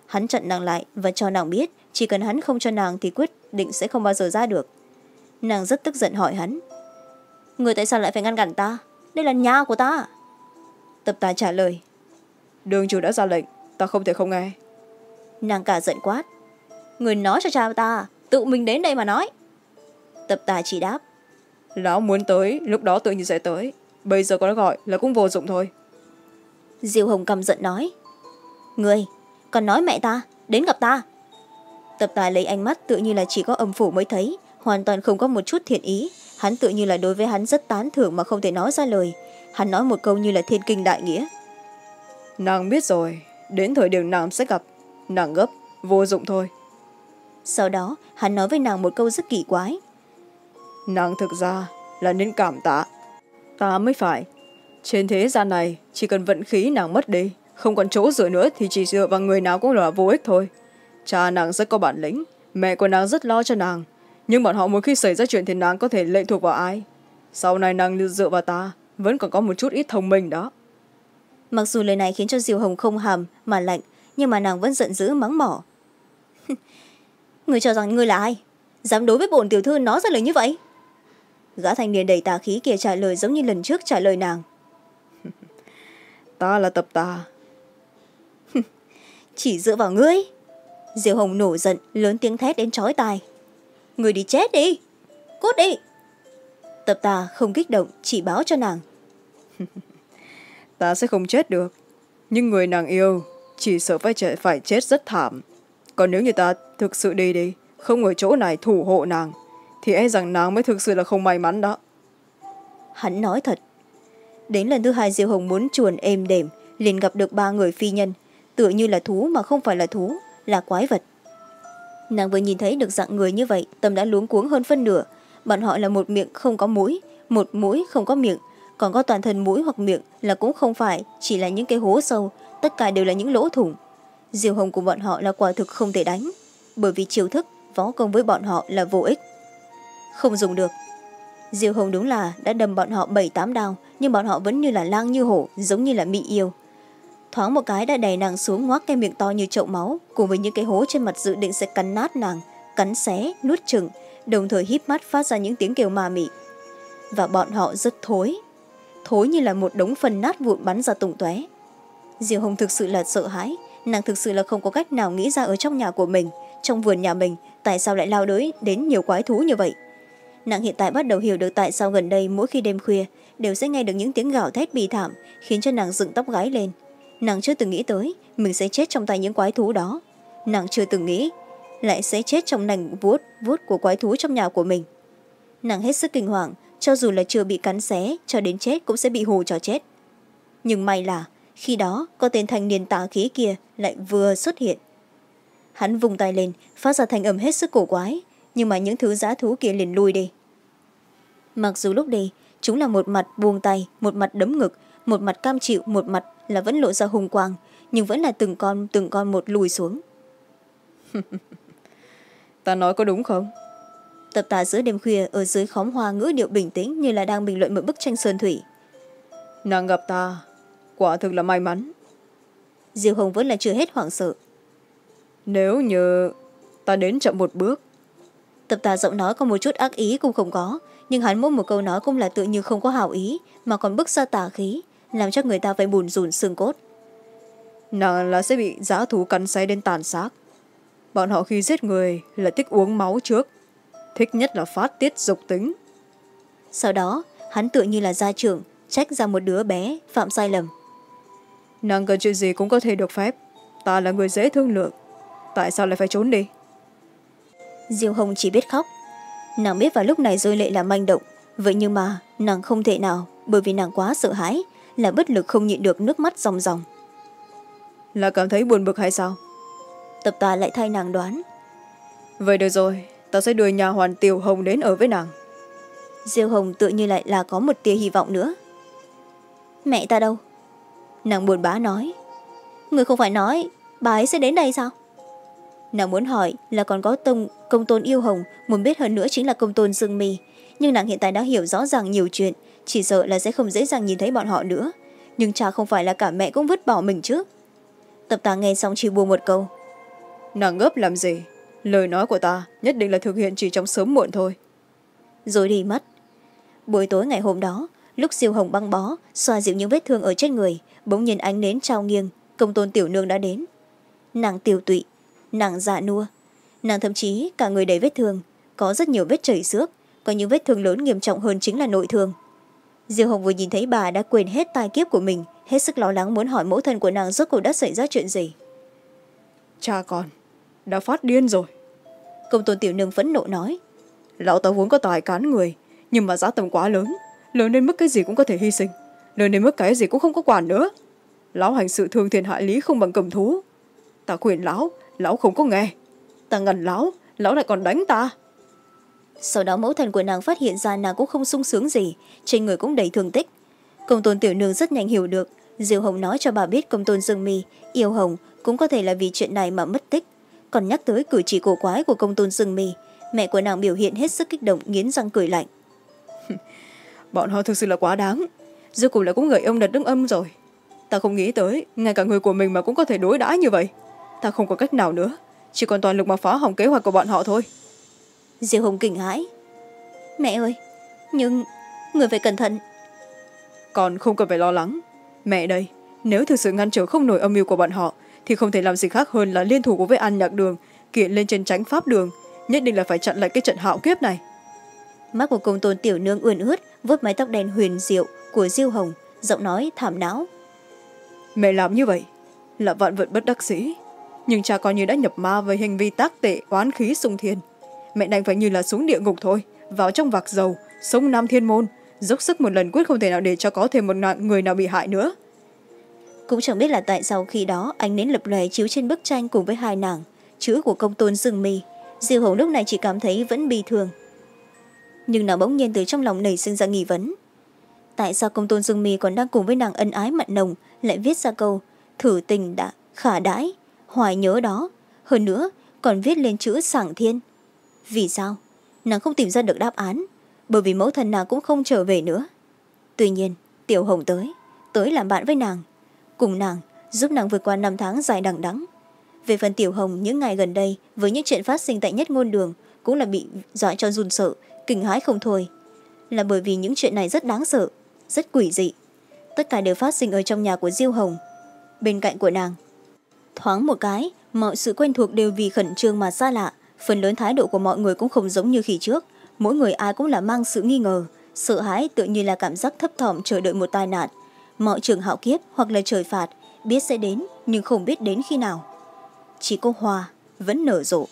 hắn chặn nàng lại và cho nàng biết chỉ cần hắn không cho nàng thì quyết định sẽ không bao giờ ra được. Nàng rất tức giận hỏi hắn, người tại sao lại phải ngăn cản ta, đây là nhà của ta. Tập Tà trả lời, đường chủ đã ra lệnh, ta không thể không nghe. Nàng cả giận quát, người nói cho cha ta, tự mình đến đây mà nói. Tập Tà chỉ đáp, lão muốn tới lúc đó tự nhiên sẽ tới, bây giờ có gọi là cũng vô dụng thôi. Diêu Hồng căm giận nói, người còn nói mẹ ta đến gặp ta. Tập Tà lấy ánh mắt tự như là chỉ có âm phủ mới thấy, hoàn toàn không có một chút thiện ý. Hắn tự như là đối với hắn rất tán thưởng mà không thể nói ra lời. Hắn nói một câu như là thiên kinh đại nghĩa, nàng biết rồi, đến thời điểm nàng sẽ gặp, nàng gấp vô dụng thôi. Sau đó hắn nói với nàng một câu rất kỳ quái, nàng thực ra là nên cảm tạ ta mới phải. Trên thế gian này chỉ cần vận khí nàng mất đi, không còn chỗ dựa nữa thì chỉ dựa vào người nào cũng là vô ích thôi. Cha nàng rất có bản lĩnh, mẹ của nàng rất lo cho nàng, nhưng bọn họ một khi xảy ra chuyện thì nàng có thể lệ thuộc vào ai? Sau này nàng dựa vào ta vẫn còn có một chút ít thông minh đó. Mặc dù lời này khiến cho Diêu Hồng không hàm mà lạnh, nhưng mà nàng vẫn giận dữ mắng mỏ, người cho rằng ngươi là ai, dám đối với bổn tiểu thư nói ra lời như vậy. Gã thanh niên đầy tà khí kia trả lời giống như lần trước trả lời nàng, ta là Tập Tà. Chỉ dựa vào ngươi. Diêu Hồng nổi giận lớn tiếng thét đến chói tai, người đi chết đi, cút đi. Tập Tà không kích động, chỉ báo cho nàng, ta sẽ không chết được, nhưng người nàng yêu chỉ sợ phải chết, phải chết rất thảm. Còn nếu như ta thực sự đi đi, không ở chỗ này thủ hộ nàng, thì e rằng nàng mới thực sự là không may mắn đó. Hắn nói thật. Đến lần thứ hai Diêu Hồng muốn chuồn êm đềm, liền gặp được ba người phi nhân, tựa như là thú mà không phải là thú, là quái vật. Nàng vừa nhìn thấy được dạng người như vậy, tâm đã luống cuống hơn phân nửa. Bọn họ là một miệng không có mũi, một mũi không có miệng, còn có toàn thân mũi hoặc miệng là cũng không phải, chỉ là những cái hố sâu, tất cả đều là những lỗ thủng. Diêu Hồng của bọn họ là quả thực không thể đánh, bởi vì chiêu thức, võ công với bọn họ là vô ích, không dùng được. Diêu Hồng đúng là đã đâm bọn họ bảy tám đao, nhưng bọn họ vẫn như là lang như hổ, giống như là mị yêu. Thoáng một cái đã đẩy nàng xuống, ngoác cái miệng to như chậu máu, cùng với những cái hố trên mặt dự định sẽ cắn nát nàng, cắn xé, nuốt chửng, đồng thời híp mắt phát ra những tiếng kêu ma mị. Và bọn họ rất thối, thối như là một đống phân nát vụn bắn ra tung tóe. Diêu Hồng thực sự là sợ hãi, nàng thực sự là không có cách nào nghĩ ra ở trong nhà của mình, trong vườn nhà mình, tại sao lại lao đới đến nhiều quái thú như vậy. Nàng hiện tại bắt đầu hiểu được tại sao gần đây mỗi khi đêm khuya đều sẽ nghe được những tiếng gào thét bi thảm, khiến cho nàng dựng tóc gáy lên. Nàng chưa từng nghĩ tới mình sẽ chết trong tay những quái thú đó. Nàng chưa từng nghĩ lại sẽ chết trong nành vuốt vuốt của quái thú trong nhà của mình. Nàng hết sức kinh hoàng, cho dù là chưa bị cắn xé, cho đến chết cũng sẽ bị hù cho chết. Nhưng may là khi đó có tên thanh niên tà khí kia lại vừa xuất hiện. Hắn vùng tay lên, phát ra thanh âm hết sức cổ quái, nhưng mà những thứ dã thú kia liền lui đi. Mặc dù lúc đi chúng là một mặt buông tay, một mặt đấm ngực, một mặt cam chịu, một mặt là vẫn lộ ra hùng quang, nhưng vẫn là từng con từng con một lùi xuống. Ta nói có đúng không? Tập Tà giữa đêm khuya ở dưới khóm hoa ngữ điệu bình tĩnh như là đang bình luận một bức tranh sơn thủy. Nàng gặp ta quả thực là may mắn. Diêu Hồng vẫn là chưa hết hoảng sợ. Nếu như ta đến chậm một bước. Tập Tà giọng nói có một chút ác ý cũng không có, nhưng hắn mỗi một câu nói cũng là tự như không có hảo ý, mà còn bức ra tà khí, làm cho người ta phải bùn rùn xương cốt. Nàng là sẽ bị dã thú cắn xé đến tàn xác. Bọn họ khi giết người là thích uống máu trước, thích nhất là phát tiết dục tính. Sau đó hắn tựa như là gia trưởng trách ra một đứa bé phạm sai lầm. Nàng cần chuyện gì cũng có thể được phép, ta là người dễ thương lượng, tại sao lại phải trốn đi? Diêu Hồng chỉ biết khóc. Nàng biết vào lúc này rơi lệ là manh động, vậy nhưng mà nàng không thể nào, bởi vì nàng quá sợ hãi, là bất lực không nhịn được nước mắt ròng ròng. Là cảm thấy buồn bực hay sao? Tập Tà lại thay nàng đoán. Vậy được rồi, ta sẽ đưa nhà hoàn Tiểu Hồng đến ở với nàng. Diêu Hồng tự như lại là có một tia hy vọng nữa. Mẹ ta đâu? Nàng buồn bã nói. Người không phải nói bà ấy sẽ đến đây sao? Nàng muốn hỏi là còn có tông, công tôn Yêu Hồng, muốn biết hơn nữa chính là công tôn Dương Mi, nhưng nàng hiện tại đã hiểu rõ ràng nhiều chuyện, chỉ sợ là sẽ không dễ dàng nhìn thấy bọn họ nữa. Nhưng chả không phải là cả mẹ cũng vứt bỏ mình chứ. Tập Tà nghe xong chỉ buông một câu. Nàng gấp làm gì? Lời nói của ta nhất định là thực hiện chỉ trong sớm muộn thôi. Rồi đi mất. Buổi tối ngày hôm đó, lúc Diêu Hồng băng bó xoa dịu những vết thương ở trên người, bỗng nhiên ánh nến trao nghiêng, Công Tôn tiểu nương đã đến. Nàng tiều tụy, nàng dạ nua, nàng thậm chí cả người đầy vết thương, có rất nhiều vết chảy xước, có những vết thương lớn nghiêm trọng hơn chính là nội thương. Diêu Hồng vừa nhìn thấy bà đã quên hết tai kiếp của mình, hết sức lo lắng muốn hỏi mẫu thân của nàng rốt cuộc đã xảy ra chuyện gì. Cha con đã phát điên rồi. Công Tôn tiểu nương phẫn nộ nói. Lão ta vốn có tài cán người, nhưng mà giá tầm quá lớn, lớn đến mức cái gì cũng có thể hy sinh, lớn đến mức cái gì cũng không có quản nữa. Lão hành sự thương thiên hại lý không bằng cầm thú. Ta khuyên lão, lão không có nghe. Ta ngăn lão, lão lại còn đánh ta. Sau đó mẫu thân của nàng phát hiện ra nàng cũng không sung sướng gì, trên người cũng đầy thương tích. Công Tôn tiểu nương rất nhanh hiểu được, Diêu Hồng nói cho bà biết Công Tôn Dương Mi yêu Hồng cũng có thể là vì chuyện này mà mất tích. Còn nhắc tới cử chỉ cổ quái của Công Tôn Dương Mi, mẹ của nàng biểu hiện hết sức kích động, nghiến răng cười lạnh. Bọn họ thực sự là quá đáng, rốt cuộc là cũng gợi ông đặt đứng âm rồi. Ta không nghĩ tới ngay cả người của mình mà cũng có thể đối đãi như vậy. Ta không có cách nào nữa, chỉ còn toàn lực mà phá hỏng kế hoạch của bọn họ thôi. Diêu Hồng kinh hãi. Mẹ ơi, nhưng người phải cẩn thận. Còn không cần phải lo lắng. Mẹ đây, nếu thực sự ngăn trở không nổi âm mưu của bọn họ thì không thể làm gì khác hơn là liên thủ của với An Nhạc Đường, kiện lên trên Chánh Pháp Đường, nhất định là phải chặn lại cái trận hạo kiếp này. Mắt của Công Tôn tiểu nương ươn ướt vuốt mái tóc đen huyền diệu của Diêu Hồng, giọng nói thảm não. Mẹ làm như vậy là vạn vận bất đắc dĩ, nhưng cha coi như đã nhập ma với hành vi tác tệ oán khí xung thiên. Mẹ đành phải như là xuống địa ngục thôi, vào trong vạc dầu, sống Nam Thiên Môn, dốc sức một lần quyết không thể nào để cho có thêm một người nào bị hại nữa. Cũng chẳng biết là tại sao khi đó ánh nến lập lòe chiếu trên bức tranh cùng với hai nàng, chữ của Công Tôn Dương Mi. Diêu Hồng lúc này chỉ cảm thấy vẫn bi thương, nhưng nàng bỗng nhiên từ trong lòng nảy sinh ra nghi vấn. Tại sao Công Tôn Dương Mi còn đang cùng với nàng ân ái mặn nồng lại viết ra câu thử tình đã khả đãi hoài nhớ đó, hơn nữa còn viết lên chữ sảng thiên? Vì sao nàng không tìm ra được đáp án? Bởi vì mẫu thân nàng cũng không trở về nữa. Tuy nhiên Tiểu Hồng tới tới làm bạn với nàng, cùng nàng giúp nàng vượt qua năm tháng dài đằng đẵng. Về phần Tiểu Hồng, những ngày gần đây với những chuyện phát sinh tại Nhất Ngôn Đường cũng là bị dọa cho run sợ, kinh hãi không thôi, là bởi vì những chuyện này rất đáng sợ, rất quỷ dị. Tất cả đều phát sinh ở trong nhà của Diêu Hồng, bên cạnh của nàng. Thoáng một cái, mọi sự quen thuộc đều vì khẩn trương mà xa lạ. Phần lớn thái độ của mọi người cũng không giống như khi trước, mỗi người ai cũng là mang sự nghi ngờ, sợ hãi, tựa như là cảm giác thấp thỏm chờ đợi một tai nạn. Mọi trường hạo kiếp hoặc là trời phạt biết sẽ đến, nhưng không biết đến khi nào. Chỉ có hoa vẫn nở rộ,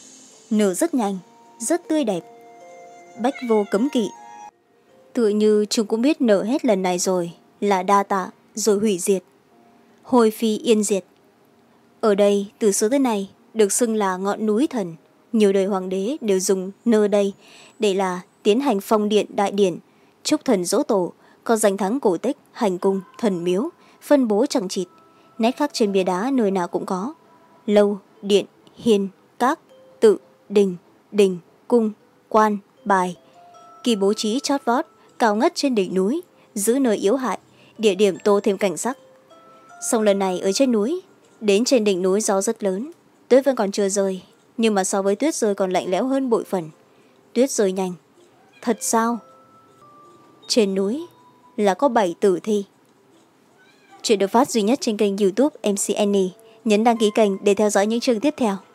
nở rất nhanh, rất tươi đẹp, bách vô cấm kỵ. Tựa như chúng cũng biết nở hết lần này rồi là đa tạ, rồi hủy diệt, hồi phi yên diệt. Ở đây từ xưa tới nay được xưng là ngọn núi thần, nhiều đời hoàng đế đều dùng nơi đây để là tiến hành phong điện đại điển, chúc thần dỗ tổ, có danh thắng cổ tích, hành cung, thần miếu, phân bố chẳng chịt. Nét khắc trên bia đá nơi nào cũng có: lâu, điện, hiên, các, tự, đình, đình, cung, quan, bài. Kỳ bố trí chót vót, cao ngất trên đỉnh núi, giữ nơi yếu hại, địa điểm tô thêm cảnh sắc. Xong lần này ở trên núi, đến trên đỉnh núi gió rất lớn, tuyết vẫn còn chưa rơi, nhưng mà so với tuyết rơi còn lạnh lẽo hơn bội phần. Tuyết rơi nhanh. Thật sao? Trên núi là có bảy tử thi. Chuyện được phát duy nhất trên kênh YouTube em xê Annie. Nhấn đăng ký kênh để theo dõi những chương tiếp theo.